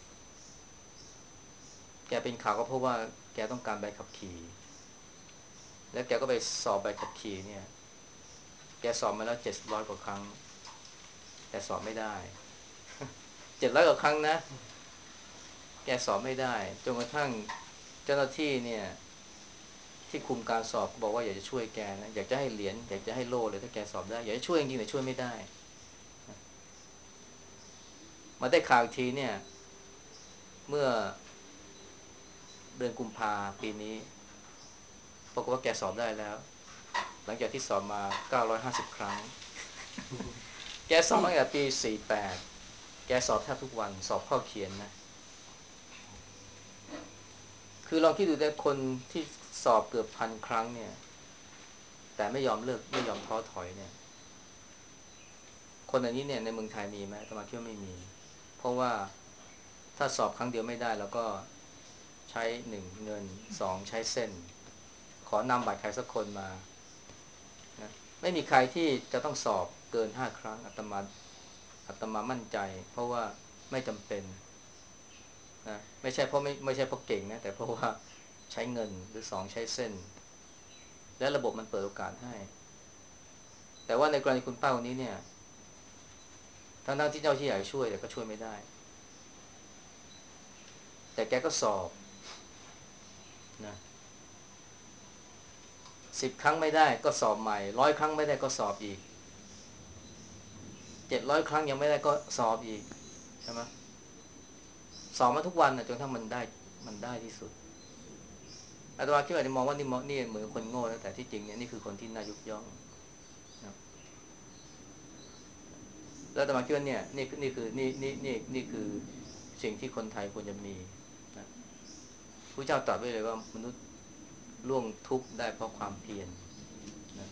แกเป็นข่าวก็เพราะว่าแกต้องการใบขับขี่แล้วแกก็ไปสอบใบขับขี่เนี่ยแกสอบมาแล้วเจ็ดร้อยกว่าครั้งแต่สอบไม่ได้เจ็ดร้อยกว่าครั้งนะแกสอบไม่ได้จนกระทั่งเจ้าหน้าที่เนี่ยที่คุมการสอบบอกว่าอยากจะช่วยแกนะอยากจะให้เหรียญอยากจะให้โล่เลยถ้าแกสอบได้อยากจะช่วยจริงๆแต่ช่วยไม่ได้มาได้ข่าวอีกทีเนี่ยเมื่อเดือนกุมภาปีนี้ปรากฏว่าแกสอบได้แล้วหลังจากที่สอบมาเก้าร้อยห้าสิบครั้งแกสอบตั้งแต่ปีสี่สิบแปดแกสอบแทบทุกวันสอบข้อเขียนนะคือลองคิดดูได้คนที่สอบเกือบพันครั้งเนี่ยแต่ไม่ยอมเลิกไม่ยอมท้อถอยเนี่ยคนอันนี้เนี่ยในเมืองไทยมีไหมอาตมาคิดว่าไม่มีเพราะว่าถ้าสอบครั้งเดียวไม่ได้แล้วก็ใช้หนึ่งเงินสองใช้เส้นขอนำบัตรใครสักคนมานะไม่มีใครที่จะต้องสอบเกินห้าครั้งอาตมาอาตมามั่นใจเพราะว่าไม่จำเป็นนะไม่ใช่เพราะไม่ไม่ใช่เพราะเก่งนะแต่เพราะว่าใช้เงินหรือสองใช้เส้นและระบบมันเปิดโอกาสให้แต่ว่าในกรณีคุณป้าคนนี้เนี่ยทั้งๆที่เจ้าที่อยากช่วยแต่ก็ช่วยไม่ได้แต่แกก็สอบนะสิบครั้งไม่ได้ก็สอบใหม่ร้อยครั้งไม่ได้ก็สอบอีกเจ็ดร้อยครั้งยังไม่ได้ก็สอบอีกใช่ไหมสอบมาทุกวันนะจนทั้งมันได้มันได้ที่สุดอาตมาคิดว่าจะมองว่านี่มองนี่เหมือนคนโง่นะแต่ที่จริงเนี่ยนี่คือคนที่น่ายกย่องนะแล้วอาตมาคิดว่าเนี่ยนี่นี่คือนี่นี่นี่นี่คือสิ่งที่คนไทยควรจะมีนะพระเจ้าตรัสไว้เลยว่ามนุษย์ล่วงทุกข์ได้เพราะความเพียรนะ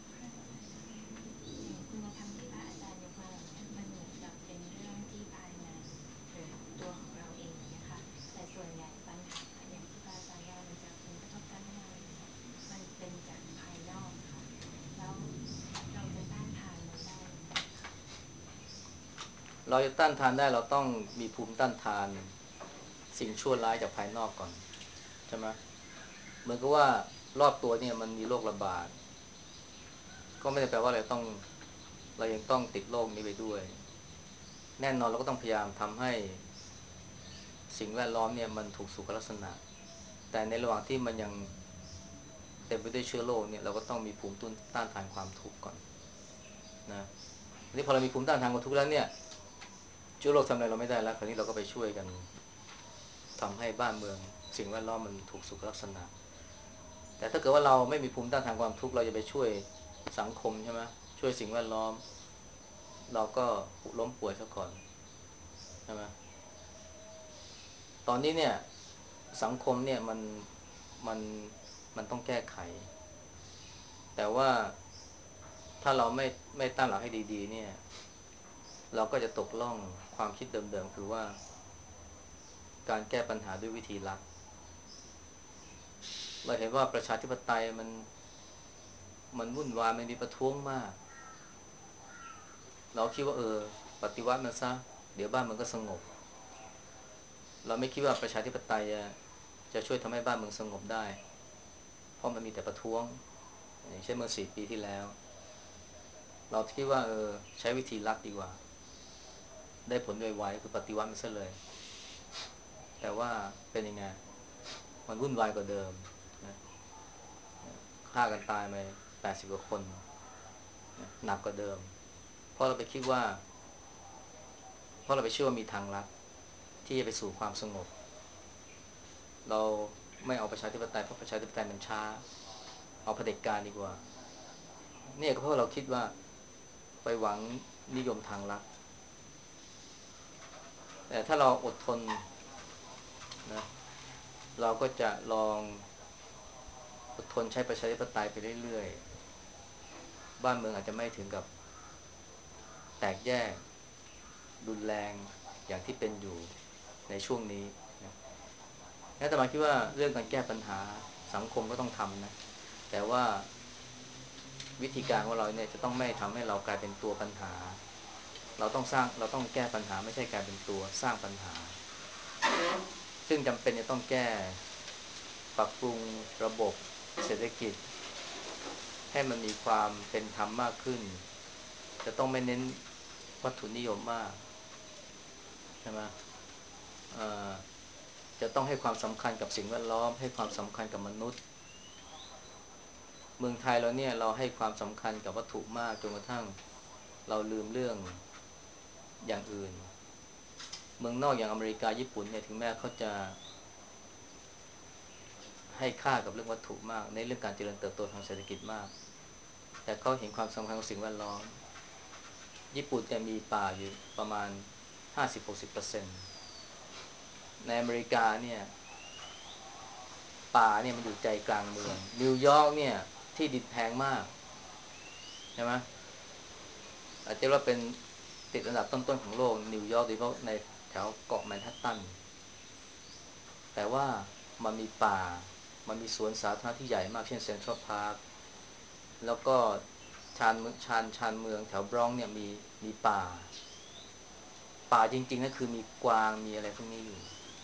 อย่างคุณธรรมที่พระอาจารย์ยกมาเหล่านี้มันเหมือนกับเป็นเรื่องที่ภายในหรือตัวของเราเองนะคะแต่ส่วนใหญ่ปัญหาอย่างที่พระอาจารย์ว่ามันจะผลกระทบการทำงานอะไรเงี้ยมันเป็นจากภายนอกค่ะแล้วเราจะต้านทานมันได้ยังไงคะเราจะต้านทานได้เราต้องมีภูมิต้านทานสิ่งชั่วร้ายจากภายนอกก่อนใช่ไหมเหมือนกับว่ารอบตัวเนี่ยมันมีโรคระบาดก็ไม่ได้แปลว่าเราต้องเรายังต้องติดโรคนี้ไปด้วยแน่นอนเราก็ต้องพยายามทำให้สิ่งแวดล้อมเนี่ยมันถูกสุขลักษณะแต่ในระหว่างที่มันยังเต็มไปด้วยเชื้อโรคเนี่ยเราก็ต้องมีภูมิต้านทานความทุกข์ก่อนนะนี่พอเรามีภูมิต้านทานความทุกข์แล้วเนี่ยเชื้อโรคทำอะไรเราไม่ได้แล้วคราวนี้เราก็ไปช่วยกันทำให้บ้านเมืองสิ่งแวดล้อมมันถูกสุขลักษณะแต่ถ้าเกิดว่าเราไม่มีภูมิต้านทานความทุกข์เราจะไปช่วยสังคมใช่ไหมช่วยสิ่งแวดล้อมเราก็ล้มป่วยซะก่อนใช่ไหมตอนนี้เนี่ยสังคมเนี่ยมันมันมันต้องแก้ไขแต่ว่าถ้าเราไม่ไม่ตั้งหลักให้ดีๆเนี่ยเราก็จะตกล่องความคิดเดิมๆคือว่าการแก้ปัญหาด้วยวิธีลัดเราเห็นว่าประชาธิปไตยมันมันวุ่นวายมันมีประท้วงมากเราคิดว่าเออปฏิวัติมันซะเดี๋ยวบ้านมันก็สงบเราไม่คิดว่าประชาธิปไตยจะจะช่วยทำให้บ้านเมืองสงบได้เพราะมันมีแต่ประท้วงอย่างเช่นเมื่อสี่ปีที่แล้วเราคิดว่าเออใช้วิธีลัดดีกว่าได้ผลไวๆคือปฏิวัติมันซะเลยแต่ว่าเป็นยังไงมันวุ่นวายกว่าเดิมนะฆ่ากันตายไปแปดสิบกว่าคนนะหนักกว่าเดิมเพราะเราไปคิดว่าเพราะเราไปเชื่อว่ามีทางลัดที่จะไปสู่ความสงบเราไม่เอาประชาธิปไตยเพราะประชาธิปไตยมันช้าเอาเผด็จการดีกว่าเนี่ยก็เพราะเราคิดว่าไปหวังนิยมทางลัดแต่ถ้าเราอดทนนะเราก็จะลองอดทนใช้ประชาธิปไตยไปเรื่อยๆบ้านเมืองอาจจะไม่ถึงกับแตกแยกรุนแรงอย่างที่เป็นอยู่ในช่วงนี้นะและแต่มาคิดว่าเรื่องการแก้ปัญหาสังคมก็ต้องทำนะแต่ว่าวิธีการของเราเนี่ยจะต้องไม่ทำให้เรากลายเป็นตัวปัญหาเราต้องสร้างเราต้องแก้ปัญหาไม่ใช่กลายเป็นตัวสร้างปัญหาซึ่งจำเป็นจะต้องแก้ปรับปรุงระบบเศรษฐกิจให้มันมีความเป็นธรรมมากขึ้นจะต้องไม่เน้นวัตถุนิยมมากใช่ไหมเอ่อจะต้องให้ความสำคัญกับสิ่งแวดล้อมให้ความสำคัญกับมนุษย์เมืองไทยเราเนี่ยเราให้ความสำคัญกับวัตถุมากจนกระทั่งเราลืมเรื่องอย่างอื่นเมืองนอกอย่างอเมริกาญี่ปุ่นเนี่ยถึงแม้เขาจะให้ค่ากับเรื่องวัตถุมากในเรื่องการเจริญเติบโตทางเศรษฐกิจมากแต่เขาเห็นความสำคัญของสิ่งแวดล้อมญี่ปุ่นจะมีป่าอยู่ประมาณ ห้าสิบถึงหกสิบเปอร์เซ็นต์ ในอเมริกาเนี่ยป่าเนี่ยมันอยู่ใจกลางเมืองนิวยอร์กเนี่ยที่ดินแพงมากใช่ไหมอาจจะว่าเป็นติดอันดับต้นๆของโลกนิวยอร์กโดยเฉพาะในแถวเกาะแมนฮัตตันแต่ว่ามันมีป่ามันมีสวนสาธารณะที่ใหญ่มากเช่นเซ็นทรัลพาร์คแล้วก็ชานชานชานเมืองแถวบรอนซ์เนี่ยมีมีป่าป่าจริงๆนั่นคือมีกวางมีอะไรพวกนี้อยู่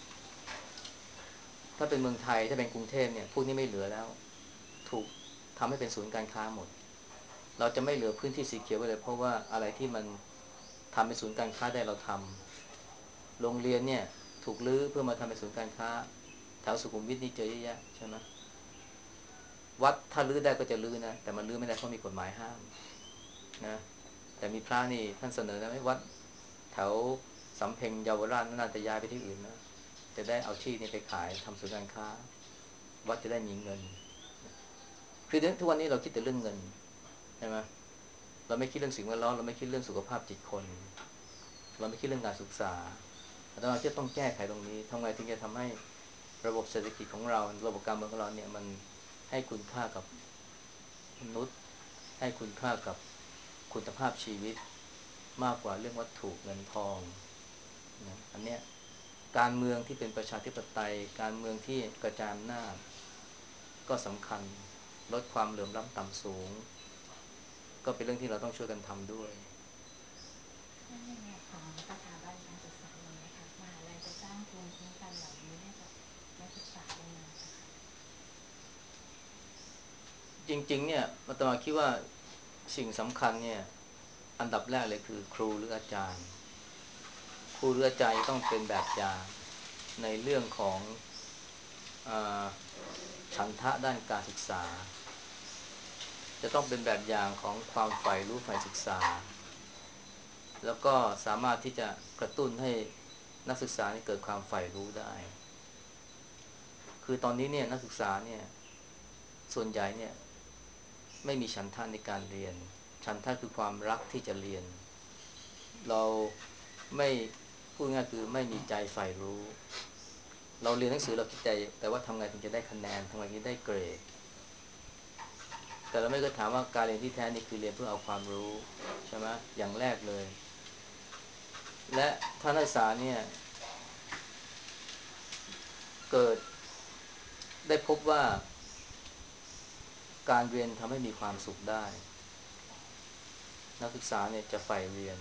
ถ้าเป็นเมืองไทยถ้าเป็นกรุงเทพเนี่ยพวกนี้ไม่เหลือแล้วถูกทำให้เป็นศูนย์การค้าหมดเราจะไม่เหลือพื้นที่สีเขียวไว้เลยเพราะว่าอะไรที่มันทำเป็นศูนย์การค้าได้เราทำโรงเรียนเนี่ยถูกรื้อเพื่อมาทำเป็นศูนย์การค้าแถวสุขุมวิทนี่เจอเยอะแยะใช่ไหมวัดถ้ารื้อได้ก็จะรื้อนะแต่มันรื้อไม่ได้เพราะมีกฎหมายห้ามนะแต่มีพระนี่ท่านเสนอนะไม่วัดแถวสำเพ็งเยาวราชน่าจะย้ายไปที่อื่นนะจะได้เอาที่นี่ไปขายทำศูนย์การค้าวัดจะได้มีเงินคือทุกวันนี้เราคิดแต่เรื่องเงินใช่ไหมเราไม่คิดเรื่องสิ่งแวดล้อมเราไม่คิดเรื่องสุขภาพจิตคนเราไม่คิดเรื่องการศึกษาอาตมาจะต้องแก้ไขตรงนี้ทำไงถึงจะทำให้ระบบเศรษฐกิจของเราระบบการเมืองของเราเนี่ยมันให้คุณค่ากับมนุษย์ให้คุณค่ากับคุณภาพชีวิตมากกว่าเรื่องวัตถุเงินทองนะอันเนี้ยการเมืองที่เป็นประชาธิปไตยการเมืองที่กระจายอำนาจก็สำคัญลดความเหลื่อมล้ำต่ำสูงก็เป็นเรื่องที่เราต้องช่วยกันทำด้วยและในแง่ของสถาบันการศึกษาอย่างนี้ค่ะมหาลัยจะสร้างภูมิคุ้มกันเหล่านี้ให้กับนักศึกษายังไงคะจริงๆเนี่ยอาตมาคิดว่าสิ่งสำคัญเนี่ยอันดับแรกเลยคือครูหรืออาจารย์ครูหรืออาจารย์ต้องเป็นแบบอย่างในเรื่องของอ่าฉันทะด้านการศึกษาจะต้องเป็นแบบอย่างของความใฝ่รู้ใฝ่ศึกษาแล้วก็สามารถที่จะกระตุ้นให้นักศึกษาเกิดความใฝ่รู้ได้คือตอนนี้เนี่ยนักศึกษาเนี่ยส่วนใหญ่เนี่ยไม่มีฉันทะในการเรียนฉันทะคือความรักที่จะเรียนเราไม่พูดง่ายคือไม่มีใจใฝ่รู้เราเรียนหนังสือเราคิดใจแต่ว่าทำไงถึงจะได้คะแนนทำไงถึงจะได้เกรดแต่เราไม่เคยถามว่าการเรียนที่แท้นี่คือเรียนเพื่อเอาความรู้ใช่ไหมอย่างแรกเลยและถ้านักศึกษาเนี่ยเกิดได้พบว่าการเรียนทำให้มีความสุขได้นักศึกษาเนี่ยจะใฝ่เรียน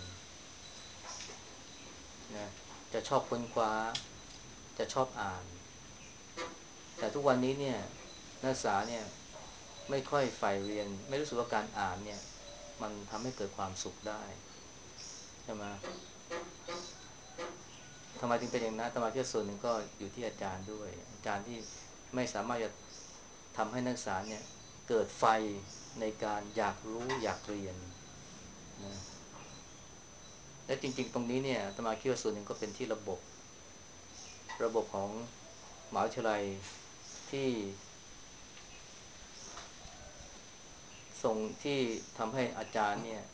นะจะชอบค้นคว้าจะชอบอ่านแต่ทุกวันนี้เนี่ยนักศึกษาเนี่ยไม่ค่อยใฝ่เรียนไม่รู้สึกว่าการอ่านเนี่ยมันทำให้เกิดความสุขได้ใช่ไหมทำไมถึงเป็นอย่างนั้นอาตมาเชื่อส่วนหนึ่งก็อยู่ที่อาจารย์ด้วยอาจารย์ที่ไม่สามารถจะทำให้นักศึกษาเนี่ยเกิดไฟในการอยากรู้อยากเรียนนะและจริงๆตรงนี้เนี่ยอาตมาคิดว่าส่วนหนึ่งก็เป็นที่ระบบระบบของมหาวิทยาลัยที่ส่งที่ทำให้อาจารย์เนี่ย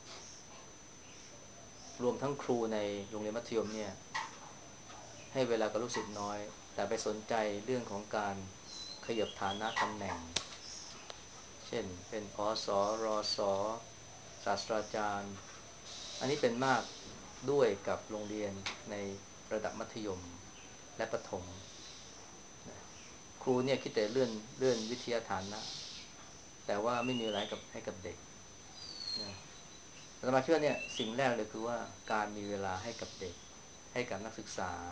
รวมทั้งครูในโรงเรียนมัธยมเนี่ยให้เวลากับลูกศิษย์น้อยแต่ไปสนใจเรื่องของการขยับฐานะตำแหน่งเช่นเป็นผสรสศาสตราจารย์อันนี้เป็นมากด้วยกับโรงเรียนในระดับมัธยมและประถมครูเนี่ยคิดแต่เลื่อนเลื่อนวิทยาฐานะแต่ว่าไม่มีอะไรกับให้กับเด็กนะอาตมาเชื่อเนี่ยสิ่งแรกเลยคือว่าการมีเวลาให้กับเด็กให้กับนักศึกษา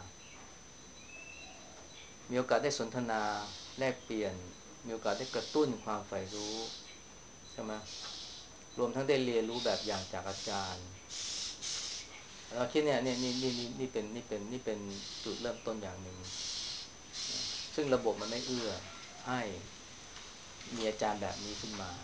มีโอกาสได้สนทนาแลกเปลี่ยนมีโอกาสได้กระตุ้นความใฝ่รู้ใช่ไหมรวมทั้งได้เรียนรู้แบบอย่างจากอาจารย์เราคิดเนี่ยนี่นี่นี่นี่นี่เป็นนี่เป็นนี่เป็นจุดเริ่มต้นอย่างหนึ่งซึ่งระบบมันไม่เอื้อให้มีอาจารย์แบบนี้ขึ้นมา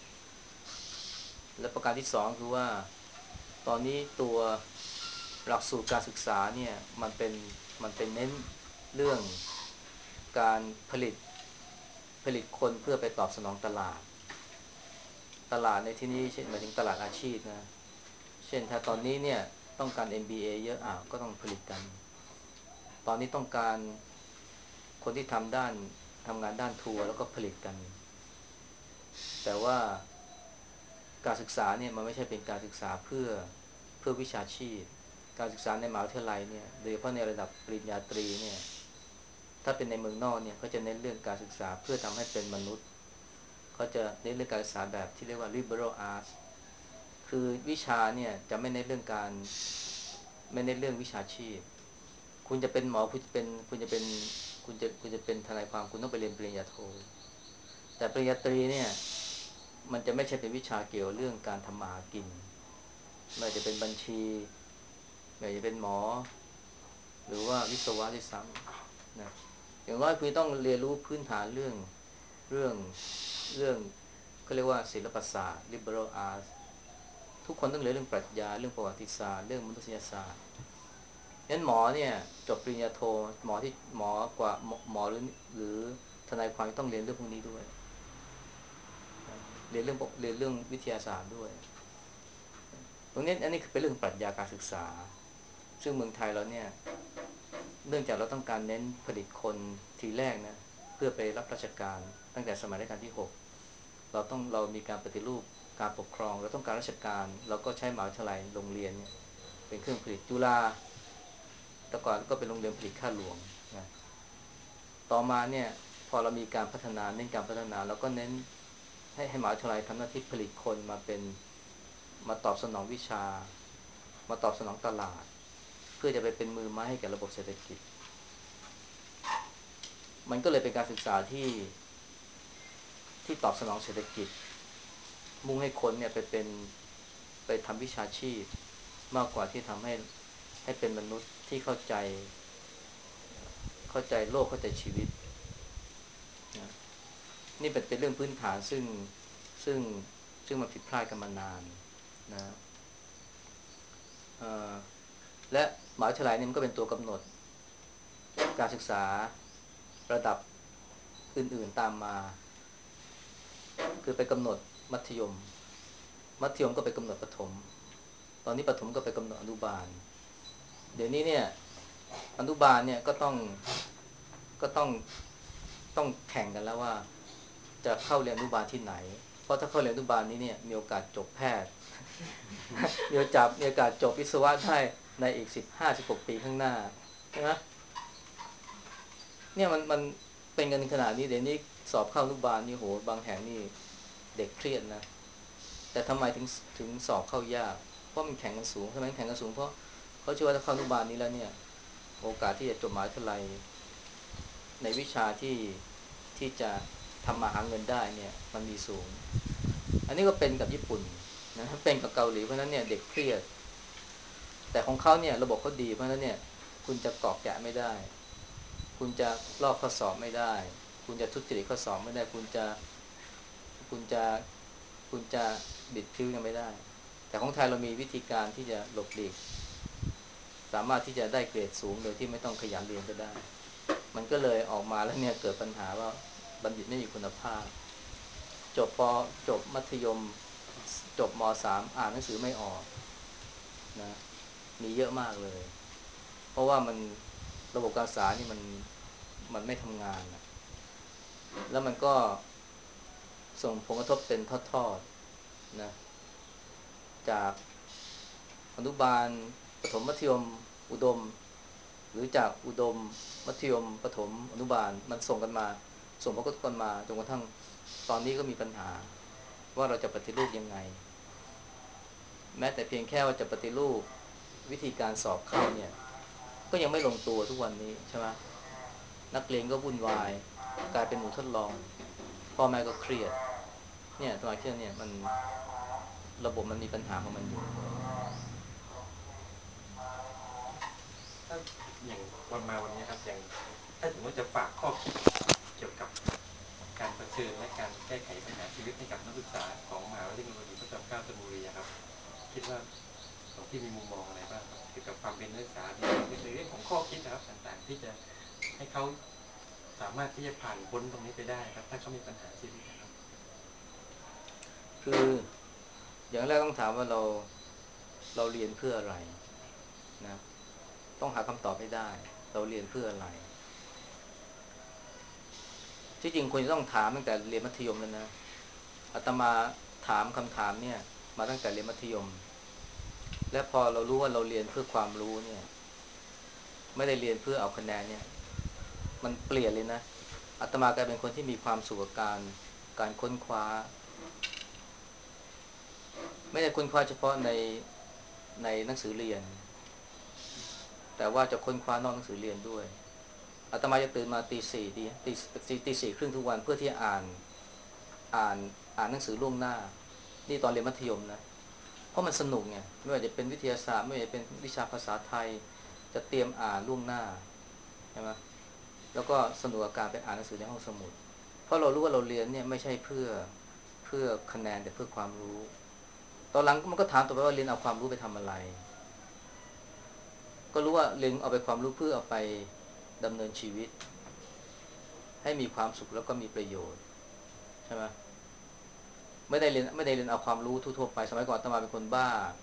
และประการที่สองคือว่าตอนนี้ตัวหลักสูตรการศึกษาเนี่ยมันเป็นมันเป็นเน้นเรื่องการผลิตผลิตคนเพื่อไปตอบสนองตลาดตลาดในที่นี้เช่นหมายถึงตลาดอาชีพนะเช่นถ้าตอนนี้เนี่ยต้องการ เอ็ม บี เอ เยอะอ่ะก็ต้องผลิตกันตอนนี้ต้องการคนที่ทำด้านทำงานด้านทัวร์แล้วก็ผลิตกันแต่ว่าการศึกษาเนี่ยมันไม่ใช่เป็นการศึกษาเพื่อเพื่อวิชาชีพการศึกษาในมหาวิทยาลัยเนี่ยโดยเฉพาะในระดับปริญญาตรีเนี่ยถ้าเป็นในเมืองนอกเนี่ยเขาจะเน้นเรื่องการศึกษาเพื่อทำให้เป็นมนุษย์เขาจะเน้นเรื่องการศึกษาแบบที่เรียกว่า liberal arts คือวิชาเนี่ยจะไม่เน้นเรื่องการไม่เน้นเรื่องวิชาชีพคุณจะเป็นหมอคุณจะเป็นคุณจะเป็นคุณจะคุณจะเป็นทนายความคุณต้องไปเรียนปริญญาโทแต่ปริญญาตรีเนี่ยมันจะไม่ใช่เป็นวิชาเกี่ยวเรื่องการทำมาหากินไม่ว่าจะเป็นบัญชีไม่ว่าจะเป็นหมอหรือว่าวิศวะด้วยซ้ำนะอย่างน้อยคุณต้องเรียนรู้พื้นฐานเรื่องเรื่องเรื่องเขาเรียกว่าศิลปศาสตร์ liberal arts ทุกคนต้องเรียนเรื่องปรัชญาเรื่องประวัติศาสตร์เรื่องมนุษยศาสตร์งั้นหมอเนี่ยจบปริญญาโทหมอที่หมอกว่าหมอหรือหรือทนายความต้องเรียนเรื่องพวกนี้ด้วยเรียนเรื่องเรียนเรื่องวิทยาศาสตร์ด้วยรงนี้อันนี้คือเป็นเรื่องปรัชญาการศึกษาซึ่งเมืองไทยเราเนี่ยเนื่องจากเราต้องการเน้นผลิตคนทีแรกนะเพื่อไปรับราชการตั้งแต่สมัยรัชกาลที่หกเราต้องเรามีการปฏิรูปการปกครองเราต้องการราชการเราก็ใช้มหาวิทยาลัยโรงเรียนเนี่ยเป็นเครื่องผลิตจุฬาแต่ก่อนก็เป็นโรงเรียนผลิตข้าหลวงนะต่อมาเนี่ยพอเรามีการพัฒนาเน้นการพัฒนาเราก็เน้นให้ให้มหาวิทยาลัยทำหน้าที่ผลิตคนมาเป็นมาตอบสนองวิชามาตอบสนองตลาดเพื่อจะไปเป็นมือไม้ให้แก่ระบบเศรษฐกิจมันก็เลยเป็นการศึกษาที่ที่ตอบสนองเศรษฐกิจมุ่งให้คนเนี่ยไปเป็นไปทำวิชาชีพมากกว่าที่ทำให้ให้เป็นมนุษย์ที่เข้าใจเข้าใจโลกเข้าใจชีวิตนะนี่เป็นเป็นเรื่องพื้นฐานซึ่งซึ่งซึ่งมันผิดพลาดกันมานานนะและมหาวิทยาลัยนี่มันก็เป็นตัวกำหนดการศึกษาระดับอื่นๆตามมาคือไปกำหนดมัธยมมัธยมก็ไปกำหนดประถมตอนนี้ประถมก็ไปกำหนดอนุบาลเดี๋ยวนี้เนี่ยอนุบาลเนี่ยก็ต้องก็ต้องต้องแข่งกันแล้วว่าจะเข้าเรียนอนุบาลที่ไหนเพราะถ้าเข้าเรียนอนุบาลนี้เนี่ยมีโอกาสจบแพทย์มีโอกาสมีโอกาสจบวิศวะได้ในอีกสิบห้าสิบหกปีข้างหน้าใช่ไหมเนี่ยมันมันเป็นกันขนาดนี้เดี๋ยวนี้สอบเข้าอนุบาลนี่โหบางแห่งนี่เด็กเครียดนะแต่ทำไมถึงถึงสอบเข้ายากเพราะมันแข่งกันสูงทำไมแข่งกันสูงเพราะเขาเชื่อว่าถ้าเข้าอนุบาลนี้แล้วเนี่ยโอกาสที่จะจบมหาวิทยาลัยในวิชาที่ที่จะทำมาหาเงินได้เนี่ยมันมีสูงอันนี้ก็เป็นกับญี่ปุ่นนะเป็นกับเกาหลีเพราะนั้นเนี่ยเด็กเครียดแต่ของเขาเนี่ยระบบเขาดีเพราะนั้นเนี่ยคุณจะเกาะแกะไม่ได้คุณจะลอกข้อสอบไม่ได้คุณจะทุจริตข้อสอบไม่ได้คุณจะคุณจะคุณจะบิดพริ้วยังไม่ได้แต่ของไทยเรามีวิธีการที่จะหลบหลีกสามารถที่จะได้เกรดสูงโดยที่ไม่ต้องขยันเรียนก็ได้มันก็เลยออกมาแล้วเนี่ยเกิดปัญหาว่าบัณฑิตไม่มีคุณภาพจบปจบมัธยมจบมสามอ่านหนังสือไม่ออกนะมีเยอะมากเลยเพราะว่ามันระบบการศึกษานี่มันมันไม่ทำงานนะแล้วมันก็ส่งผลกระทบเป็นทอดๆนะจากอนุบาลประถมมัธยมอุดมหรือจากอุดมมัธยมประถมอนุบาลมันส่งกันมาส่งผลกระทบกันมาจนกระทั่งตอนนี้ก็มีปัญหาว่าเราจะปฏิรูปยังไงแม้แต่เพียงแค่ว่าจะปฏิรูปวิธีการสอบเข้าเนี่ยก็ยังไม่ลงตัวทุกวันนี้ใช่ไหมนักเรียนก็วุ่นวายกลายเป็นหนูทดลองพ่อแม่ก็เครียดเนี่ยสมัยเที่ยเนี่ยมันระบบมันมีปัญหาของมันอยู่ถ้าอย่างวันมาวันนี้ครับอย่างถ้าสมมติจะฝากข้อคิดเกี่ยวกับการเผชิญและการแก้ไขปัญหาชีวิตให้กับนักศึกษาของมหาวิทยาลัยเทคโนโลยีพระจอมเกล้าธนบุรีครับคิดว่าหลวงพี่มีมุมมองอะไรบ้างครับเกี่ยวกับความเป็นนักศึกษาในเรื่องของข้อคิดนะครับต่างๆที่จะให้เขาสามารถที่จะผ่านพ้นตรงนี้ไปได้ครับถ้าเขามีปัญหาชีวิตนะครับคืออย่างแรกต้องถามว่าเราเราเรียนเพื่ออะไรนะต้องหาคำตอบให้ได้เราเรียนเพื่ออะไรที่จริงควรจะต้องถามตั้งแต่เรียนมัธยมแล้วนะอาตมาถามคำถามเนี่ยมาตั้งแต่เรียนมัธยมและพอเรารู้ว่าเราเรียนเพื่อความรู้เนี่ยไม่ได้เรียนเพื่อเอาคะแนนเนี่ยมันเปลี่ยนเลยนะอาตมากลายเป็นคนที่มีความสุขกับการการค้นคว้าไม่ได้ค้นคว้าเฉพาะในในหนังสือเรียนแต่ว่าจะค้นคว้านอกหนังสือเรียนด้วยอาตมาจะตื่นมาตีสี่ตีตีตีสี่ครึ่งทุกวันเพื่อที่อ่านอ่านอ่านหนังสือล่วงหน้านี่ตอนเรียนมัธยมนะเพราะมันสนุกไงไม่ว่าจะเป็นวิทยาศาสตร์ไม่ว่าจะเป็นวิชาภาษาไทยจะเตรียมอ่านล่วงหน้าใช่ไหมแล้วก็สนุกกับการไปอ่านหนังสือในห้องสมุดเพราะเรารู้ว่าเราเรียนเนี่ยไม่ใช่เพื่อเพื่อคะแนนแต่เพื่อความรู้ตอนหลังมันก็ถามต่อไปว่าเรียนเอาความรู้ไปทำอะไรก็รู้ว่าเรียนเอาไปความรู้เพื่อเอาไปดำเนินชีวิตให้มีความสุขแล้วก็มีประโยชน์ใช่ไหมไม่ได้เรียนไม่ได้เรียนเอาความรู้ทั่วๆไปสมัยก่อนอาตมาเป็นคนบ้า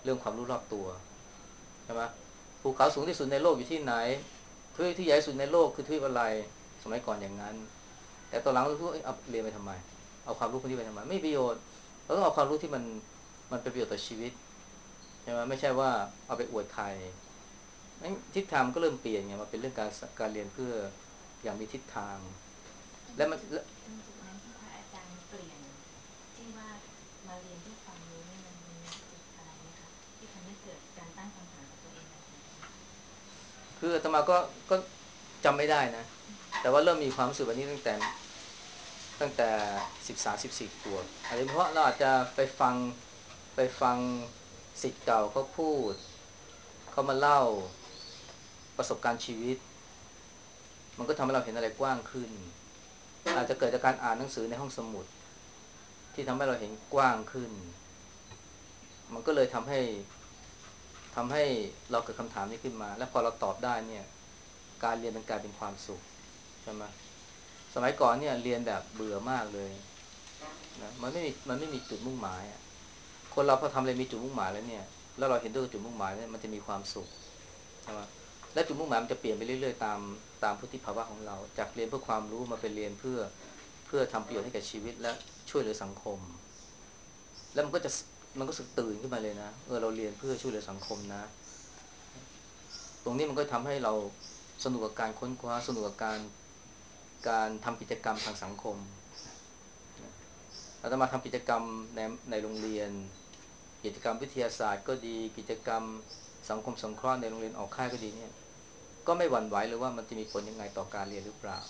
เรื่องความรู้รอบตัวใช่ไหมภูเขาสูงที่สุดในโลกอยู่ที่ไหนทวีปที่ใหญ่สุดในโลกคือทวีปอะไรสมัยก่อนอย่างนั้นแต่ตอนหลังเราคิดว่าเอาเรียนไปทำไมเอาความรู้พวกนี้ไปทำไมไม่มีประโยชน์เราต้องเอาความรู้ที่มันมันเป็นประโยชน์ต่อชีวิตใช่ไหมไม่ใช่ว่าเอาไปอวดใครทิศทางก็เริ่มเปลี่ยนไงมาเป็นเรื่องการการเรียนเพื่ออย่างมีทิศทางและมันตรงจุดนั้นที่พระอาจารย์เปลี่ยนที่ว่ามาเรียนเพื่อความรู้นี่มันมันมีจุดอะไรไหมคะที่ทำให้เกิดการตั้งคำถามกับตัวเองแบบนี้คืออาตมาก็ก็จำไม่ได้นะแต่ว่าเริ่มมีความรู้สึกแบบนี้ตั้งแต่ตั้งแต่สิบสามสิบสี่ขวบอาจจะเพราะเราอาจจะไปฟังไปฟังศิษย์เก่าเขาพูดเขามาเล่าประสบการณ์ชีวิตมันก็ทำให้เราเห็นอะไรกว้างขึ้นอาจจะเกิดจากการอ่านหนังสือในห้องสมุดที่ทำให้เราเห็นกว้างขึ้นมันก็เลยทำให้ทำให้เราเกิดคำถามนี้ขึ้นมาและพอเราตอบได้เนี่ยการเรียนมันกลายเป็นความสุขใช่ไหมสมัยก่อนเนี่ยเรียนแบบเบื่อมากเลยนะมันไม่มีมันไม่มีจุดมุ่งหมายอ่ะคนเราพอทำอะไรมีจุดมุ่งหมายแล้วเนี่ยแล้วเราเห็นด้วยจุดมุ่งหมายเนี่ยมันจะมีความสุขใช่ไหมและจุดมุ่งหมายมันจะเปลี่ยนไปเรื่อยๆตามตามพฤติภาวะของเราจากเรียนเพื่อความรู้มาเป็นเรียนเพื่อเพื่อทำประโยชน์ให้แก่ชีวิตและช่วยเหลือสังคมแล้วมันก็จะมันก็สึกตื่นขึ้นมาเลยนะเออเราเรียนเพื่อช่วยเหลือสังคมนะตรงนี้มันก็ทำให้เราสนุกกับการค้นคว้าสนุกกับการการทำกิจกรรมทางสังคมเราจะมาทำกิจกรรมในในโรงเรียนกิจกรรมวิทยาศาสตร์ก็ดีกิจกรรมสังคมสงเคราะห์ในโรงเรียนออกค่ายก็ดีเนี่ยก็ไม่หวั่นไหวเลยว่ามันจะมีผลยังไงต่อการเรียนหรือเปล่า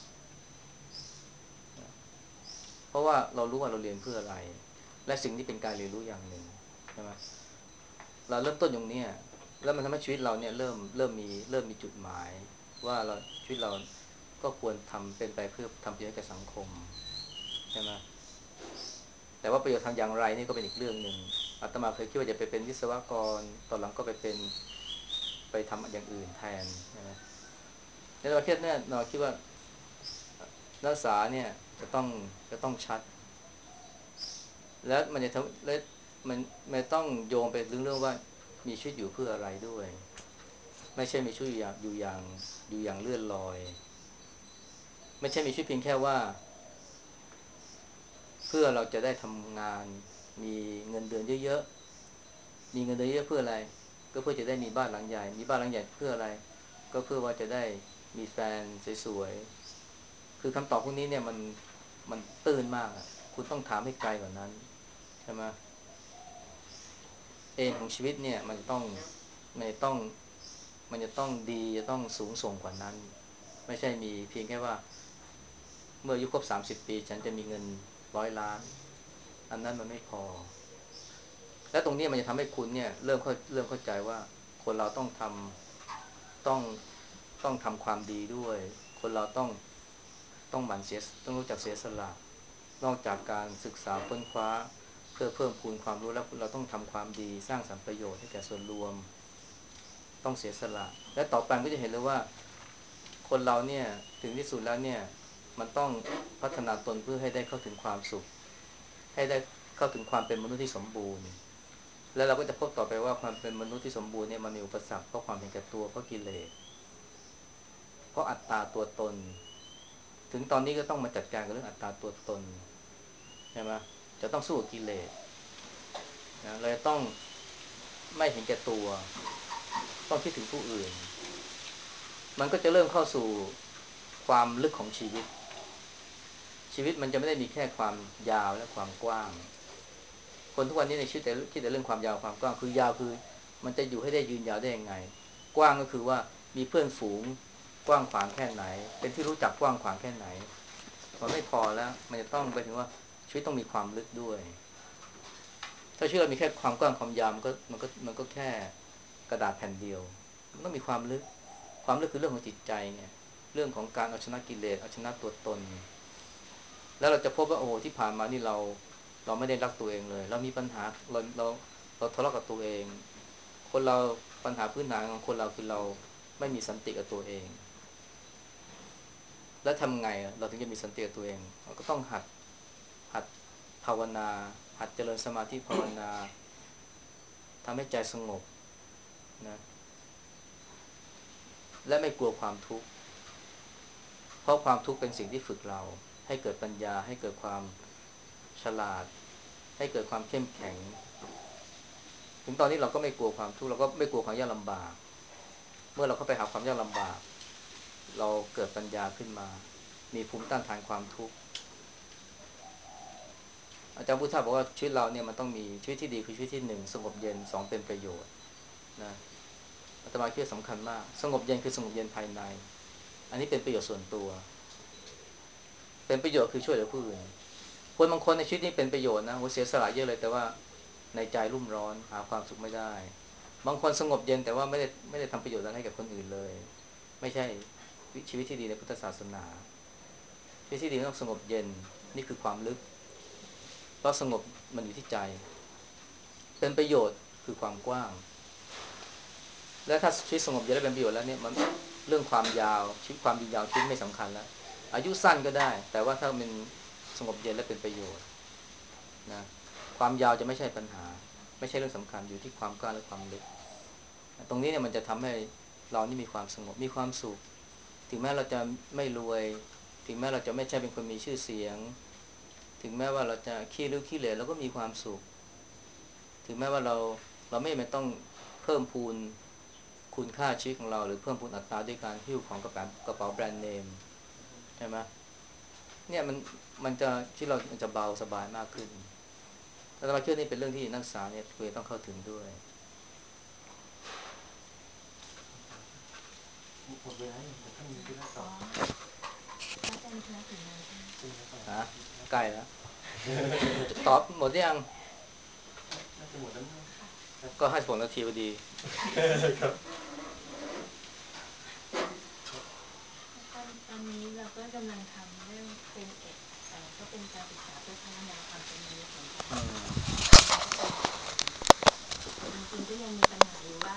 เพราะว่าเรารู้ว่าเราเรียนเพื่ออะไรและสิ่งที่เป็นการเรียนรู้อย่างหนึ่งใช่ไหมเราเริ่มต้นอย่างนี้แล้วมันทำให้ชีวิตเราเนี่ยเริ่มเริ่มมีเริ่มมีจุดหมายว่าเราชีวิตเราก็ควรทำเป็นไปเพื่อทำประโยชน์ให้กับสังคมใช่ไหมแต่ว่าประโยชน์ทางอย่างไรนี่ก็เป็นอีกเรื่องหนึ่งอาตมาเคยคิดว่าจะไปเป็นวิศวกรตอนหลังก็ไปเป็นไปทำอย่างอื่นแทนใช่ไหมในประเทศเนี่ยเราคิดว่านักศึกษาเนี่ยจะต้องจะต้องชัดแล้วมันจะทำและมันไม่ต้องโยงไปเรื่องว่ามีชีวิตอยู่เพื่ออะไรด้วยไม่ใช่มีชีวิตอยู่อย่างอยู่อย่างอยู่อย่างเลื่อนลอยไม่ใช่มีชีวิตเพียงแค่ว่าเพื่อเราจะได้ทำงานมีเงินเดือนเยอะๆมีเงินเดือนเยอะเพื่ออะไรก็เพื่อจะได้มีบ้านหลังใหญ่มีบ้านหลังใหญ่เพื่ออะไรก็เพื่อว่าจะได้มีแฟนสวยๆคือคำตอบพวกนี้เนี่ยมันมันตื้นมากอ่ะคุณต้องถามให้ไกลกว่านั้นใช่ไหมเอมของชีวิตเนี่ยมันต้องมันต้องมันจะต้องดีจะต้องสูงส่งกว่านั้นไม่ใช่มีเพียงแค่ว่าเมื่ออายุครบสามสิบปีฉันจะมีเงินร้อยล้านอันนั้นมันไม่พอและตรงนี้มันจะทำให้คุณเนี่ยเริ่มเข้าเริ่มเข้าใจว่าคนเราต้องทำต้องต้องทำความดีด้วยคนเราต้องต้องหมั่นเสียต้องรู้จักเสียสละนอกจากการศึกษาค้นคว้าเพื่อเพิ่มพูนความรู้แล้วเราต้องทำความดีสร้างสรรค์ประโยชน์ให้แก่ส่วนรวมต้องเสียสละและต่อไปก็จะเห็นเลยว่าคนเราเนี่ยถึงที่สุดแล้วเนี่ยมันต้องพัฒนาตนเพื่อให้ได้เข้าถึงความสุขให้ได้เข้าถึงความเป็นมนุษย์ที่สมบูรณ์แล้วเราก็จะพบต่อไปว่าความเป็นมนุษย์ที่สมบูรณ์เนี่ยมันมีอุปสรรคเพราะความเห็นแก่ตัวเพราะกิเลสเพราะอัตตาตัวตนถึงตอนนี้ก็ต้องมาจัดการกับเรื่องอัตตาตัวตนใช่ไหมจะต้องสู้กับกิเลสนะเลยต้องไม่เห็นแก่ตัวต้องคิดถึงผู้อื่นมันก็จะเริ่มเข้าสู่ความลึกของชีวิตชีวิตมันจะไม่ได้มีแค่ความยาวและความกว้างคนทุกวันนี้ในชีวิตแต่คิดแต่เรื่องความยาวความกว้างคือยาวคือมันจะอยู่ให้ได้ยืนยาวได้ยังไงกว้างก็คือว่ามีเพื่อนฝูงกว้างขวางแค่ไหนเป็นที่รู้จักกว้างขวางแค่ไหนมันไม่พอแล้วมันจะต้องไปถึงว่าชีวิตต้องมีความลึกด้วยถ้าชีวิตเรามีแค่ความกว้างความยาวมันก็มันก็มันก็แค่กระดาษแผ่นเดียวมันต้องมีความลึกความลึกคือเรื่องของจิตใจไงเรื่องของการเอาชนะกิเลสเอาชนะตัวตนแล้วเราจะพบว่าโอ้โหที่ผ่านมานี่เราเราไม่ได้รักตัวเองเลยเรามีปัญหาเราเราเราทะเลาะกับตัวเองคนเราปัญหาพื้นฐานของคนเราคือเราไม่มีสันติกับตัวเองแล้วทำไงเราถึงจะมีสันติกับตัวเองเราก็ต้องหัดหัดภาวนาหัดเจริญสมาธิภาวนาทำให้ใจสงบนะและไม่กลัวความทุกข์เพราะความทุกข์เป็นสิ่งที่ฝึกเราให้เกิดปัญญาให้เกิดความฉลาดให้เกิดความเข้มแข็งถึงตอนนี้เราก็ไม่กลัวความทุกข์เราก็ไม่กลัวความยากลำบากเมื่อเราเข้าไปหาความยากลำบากเราเกิดปัญญาขึ้นมามีภูมิต้านทานความทุกข์อาจารย์พุทธาบอกว่าชีวิตเราเนี่ยมันต้องมีชีวิตที่ดีคือชีวิตที่หนึ่งสงบเย็นสองเป็นประโยชน์นะอาตมาคิดว่าสำคัญมากสงบเย็นคือสงบเย็นภายในอันนี้เป็นประโยชน์ส่วนตัวเป็นประโยชน์คือช่วยเหลือผู้อื่นคนบางคนในชีวิตนี้เป็นประโยชน์นะโหเสียสละเยอะเลยแต่ว่าในใจรุ่มร้อนหาความสุขไม่ได้บางคนสงบเย็นแต่ว่าไม่ได้ไม่ได้ทำประโยชน์อะไรให้กับคนอื่นเลยไม่ใช่ชีวิตที่ดีในพุทธศาสนาชีวิตที่ดีต้องสงบเย็นนี่คือความลึกเพราะสงบมันอยู่ที่ใจเป็นประโยชน์คือความกว้างและถ้าชีวิตสงบเย็นและเป็นประโยชน์แล้วเนี่ยมันเรื่องความยาวชีวิตความยืนยาวชีวิตไม่สำคัญแล้วอายุสั้นก็ได้แต่ว่าถ้ามันสงบเย็นและเป็นประโยชน์นะความยาวจะไม่ใช่ปัญหาไม่ใช่เรื่องสำคัญอยู่ที่ความกว้างและความลึกตรงนี้เนี่ยมันจะทำให้เรานี่มีความสงบมีความสุขถึงแม้เราจะไม่รวยถึงแม้เราจะไม่ใช่เป็นคนมีชื่อเสียงถึงแม้ว่าเราจะขี้ริ้วขี้เหร่เราก็มีความสุขถึงแม้ว่าเราเราไม่จำเป็นต้องเพิ่มพูนคุณค่าชีวิตของเราหรือเพิ่มพูนอัตราด้วยการหิ้วของกระเป๋ากระเป๋าแบรนด์เนมใช่ไหมเนี่ยมันมันจะที่เราจะเบาสบายมากขึ้นแต่เราเชื่อนี่เป็นเรื่องที่นักศึกษาเนี่ยควรต้องเข้าถึงด้วยหมดเวลาแต่ถ้ามีที่ละต่อพระอาจารย์คะถึงแล้วใช่ไหมฮะใกล้แล้วตอบหมดยังน่าจะหมดแล้วมั้งก็ให้ผลนาทีพอดีครับตอนตอนนี้เราก็กำลังทำเรื่องเป็นเอกแต่ก็เป็นการศึกษาเพื่อพัฒนาความเป็นมนุษย์เหมือนกันแต่จริงๆก็ยังมีปัญหา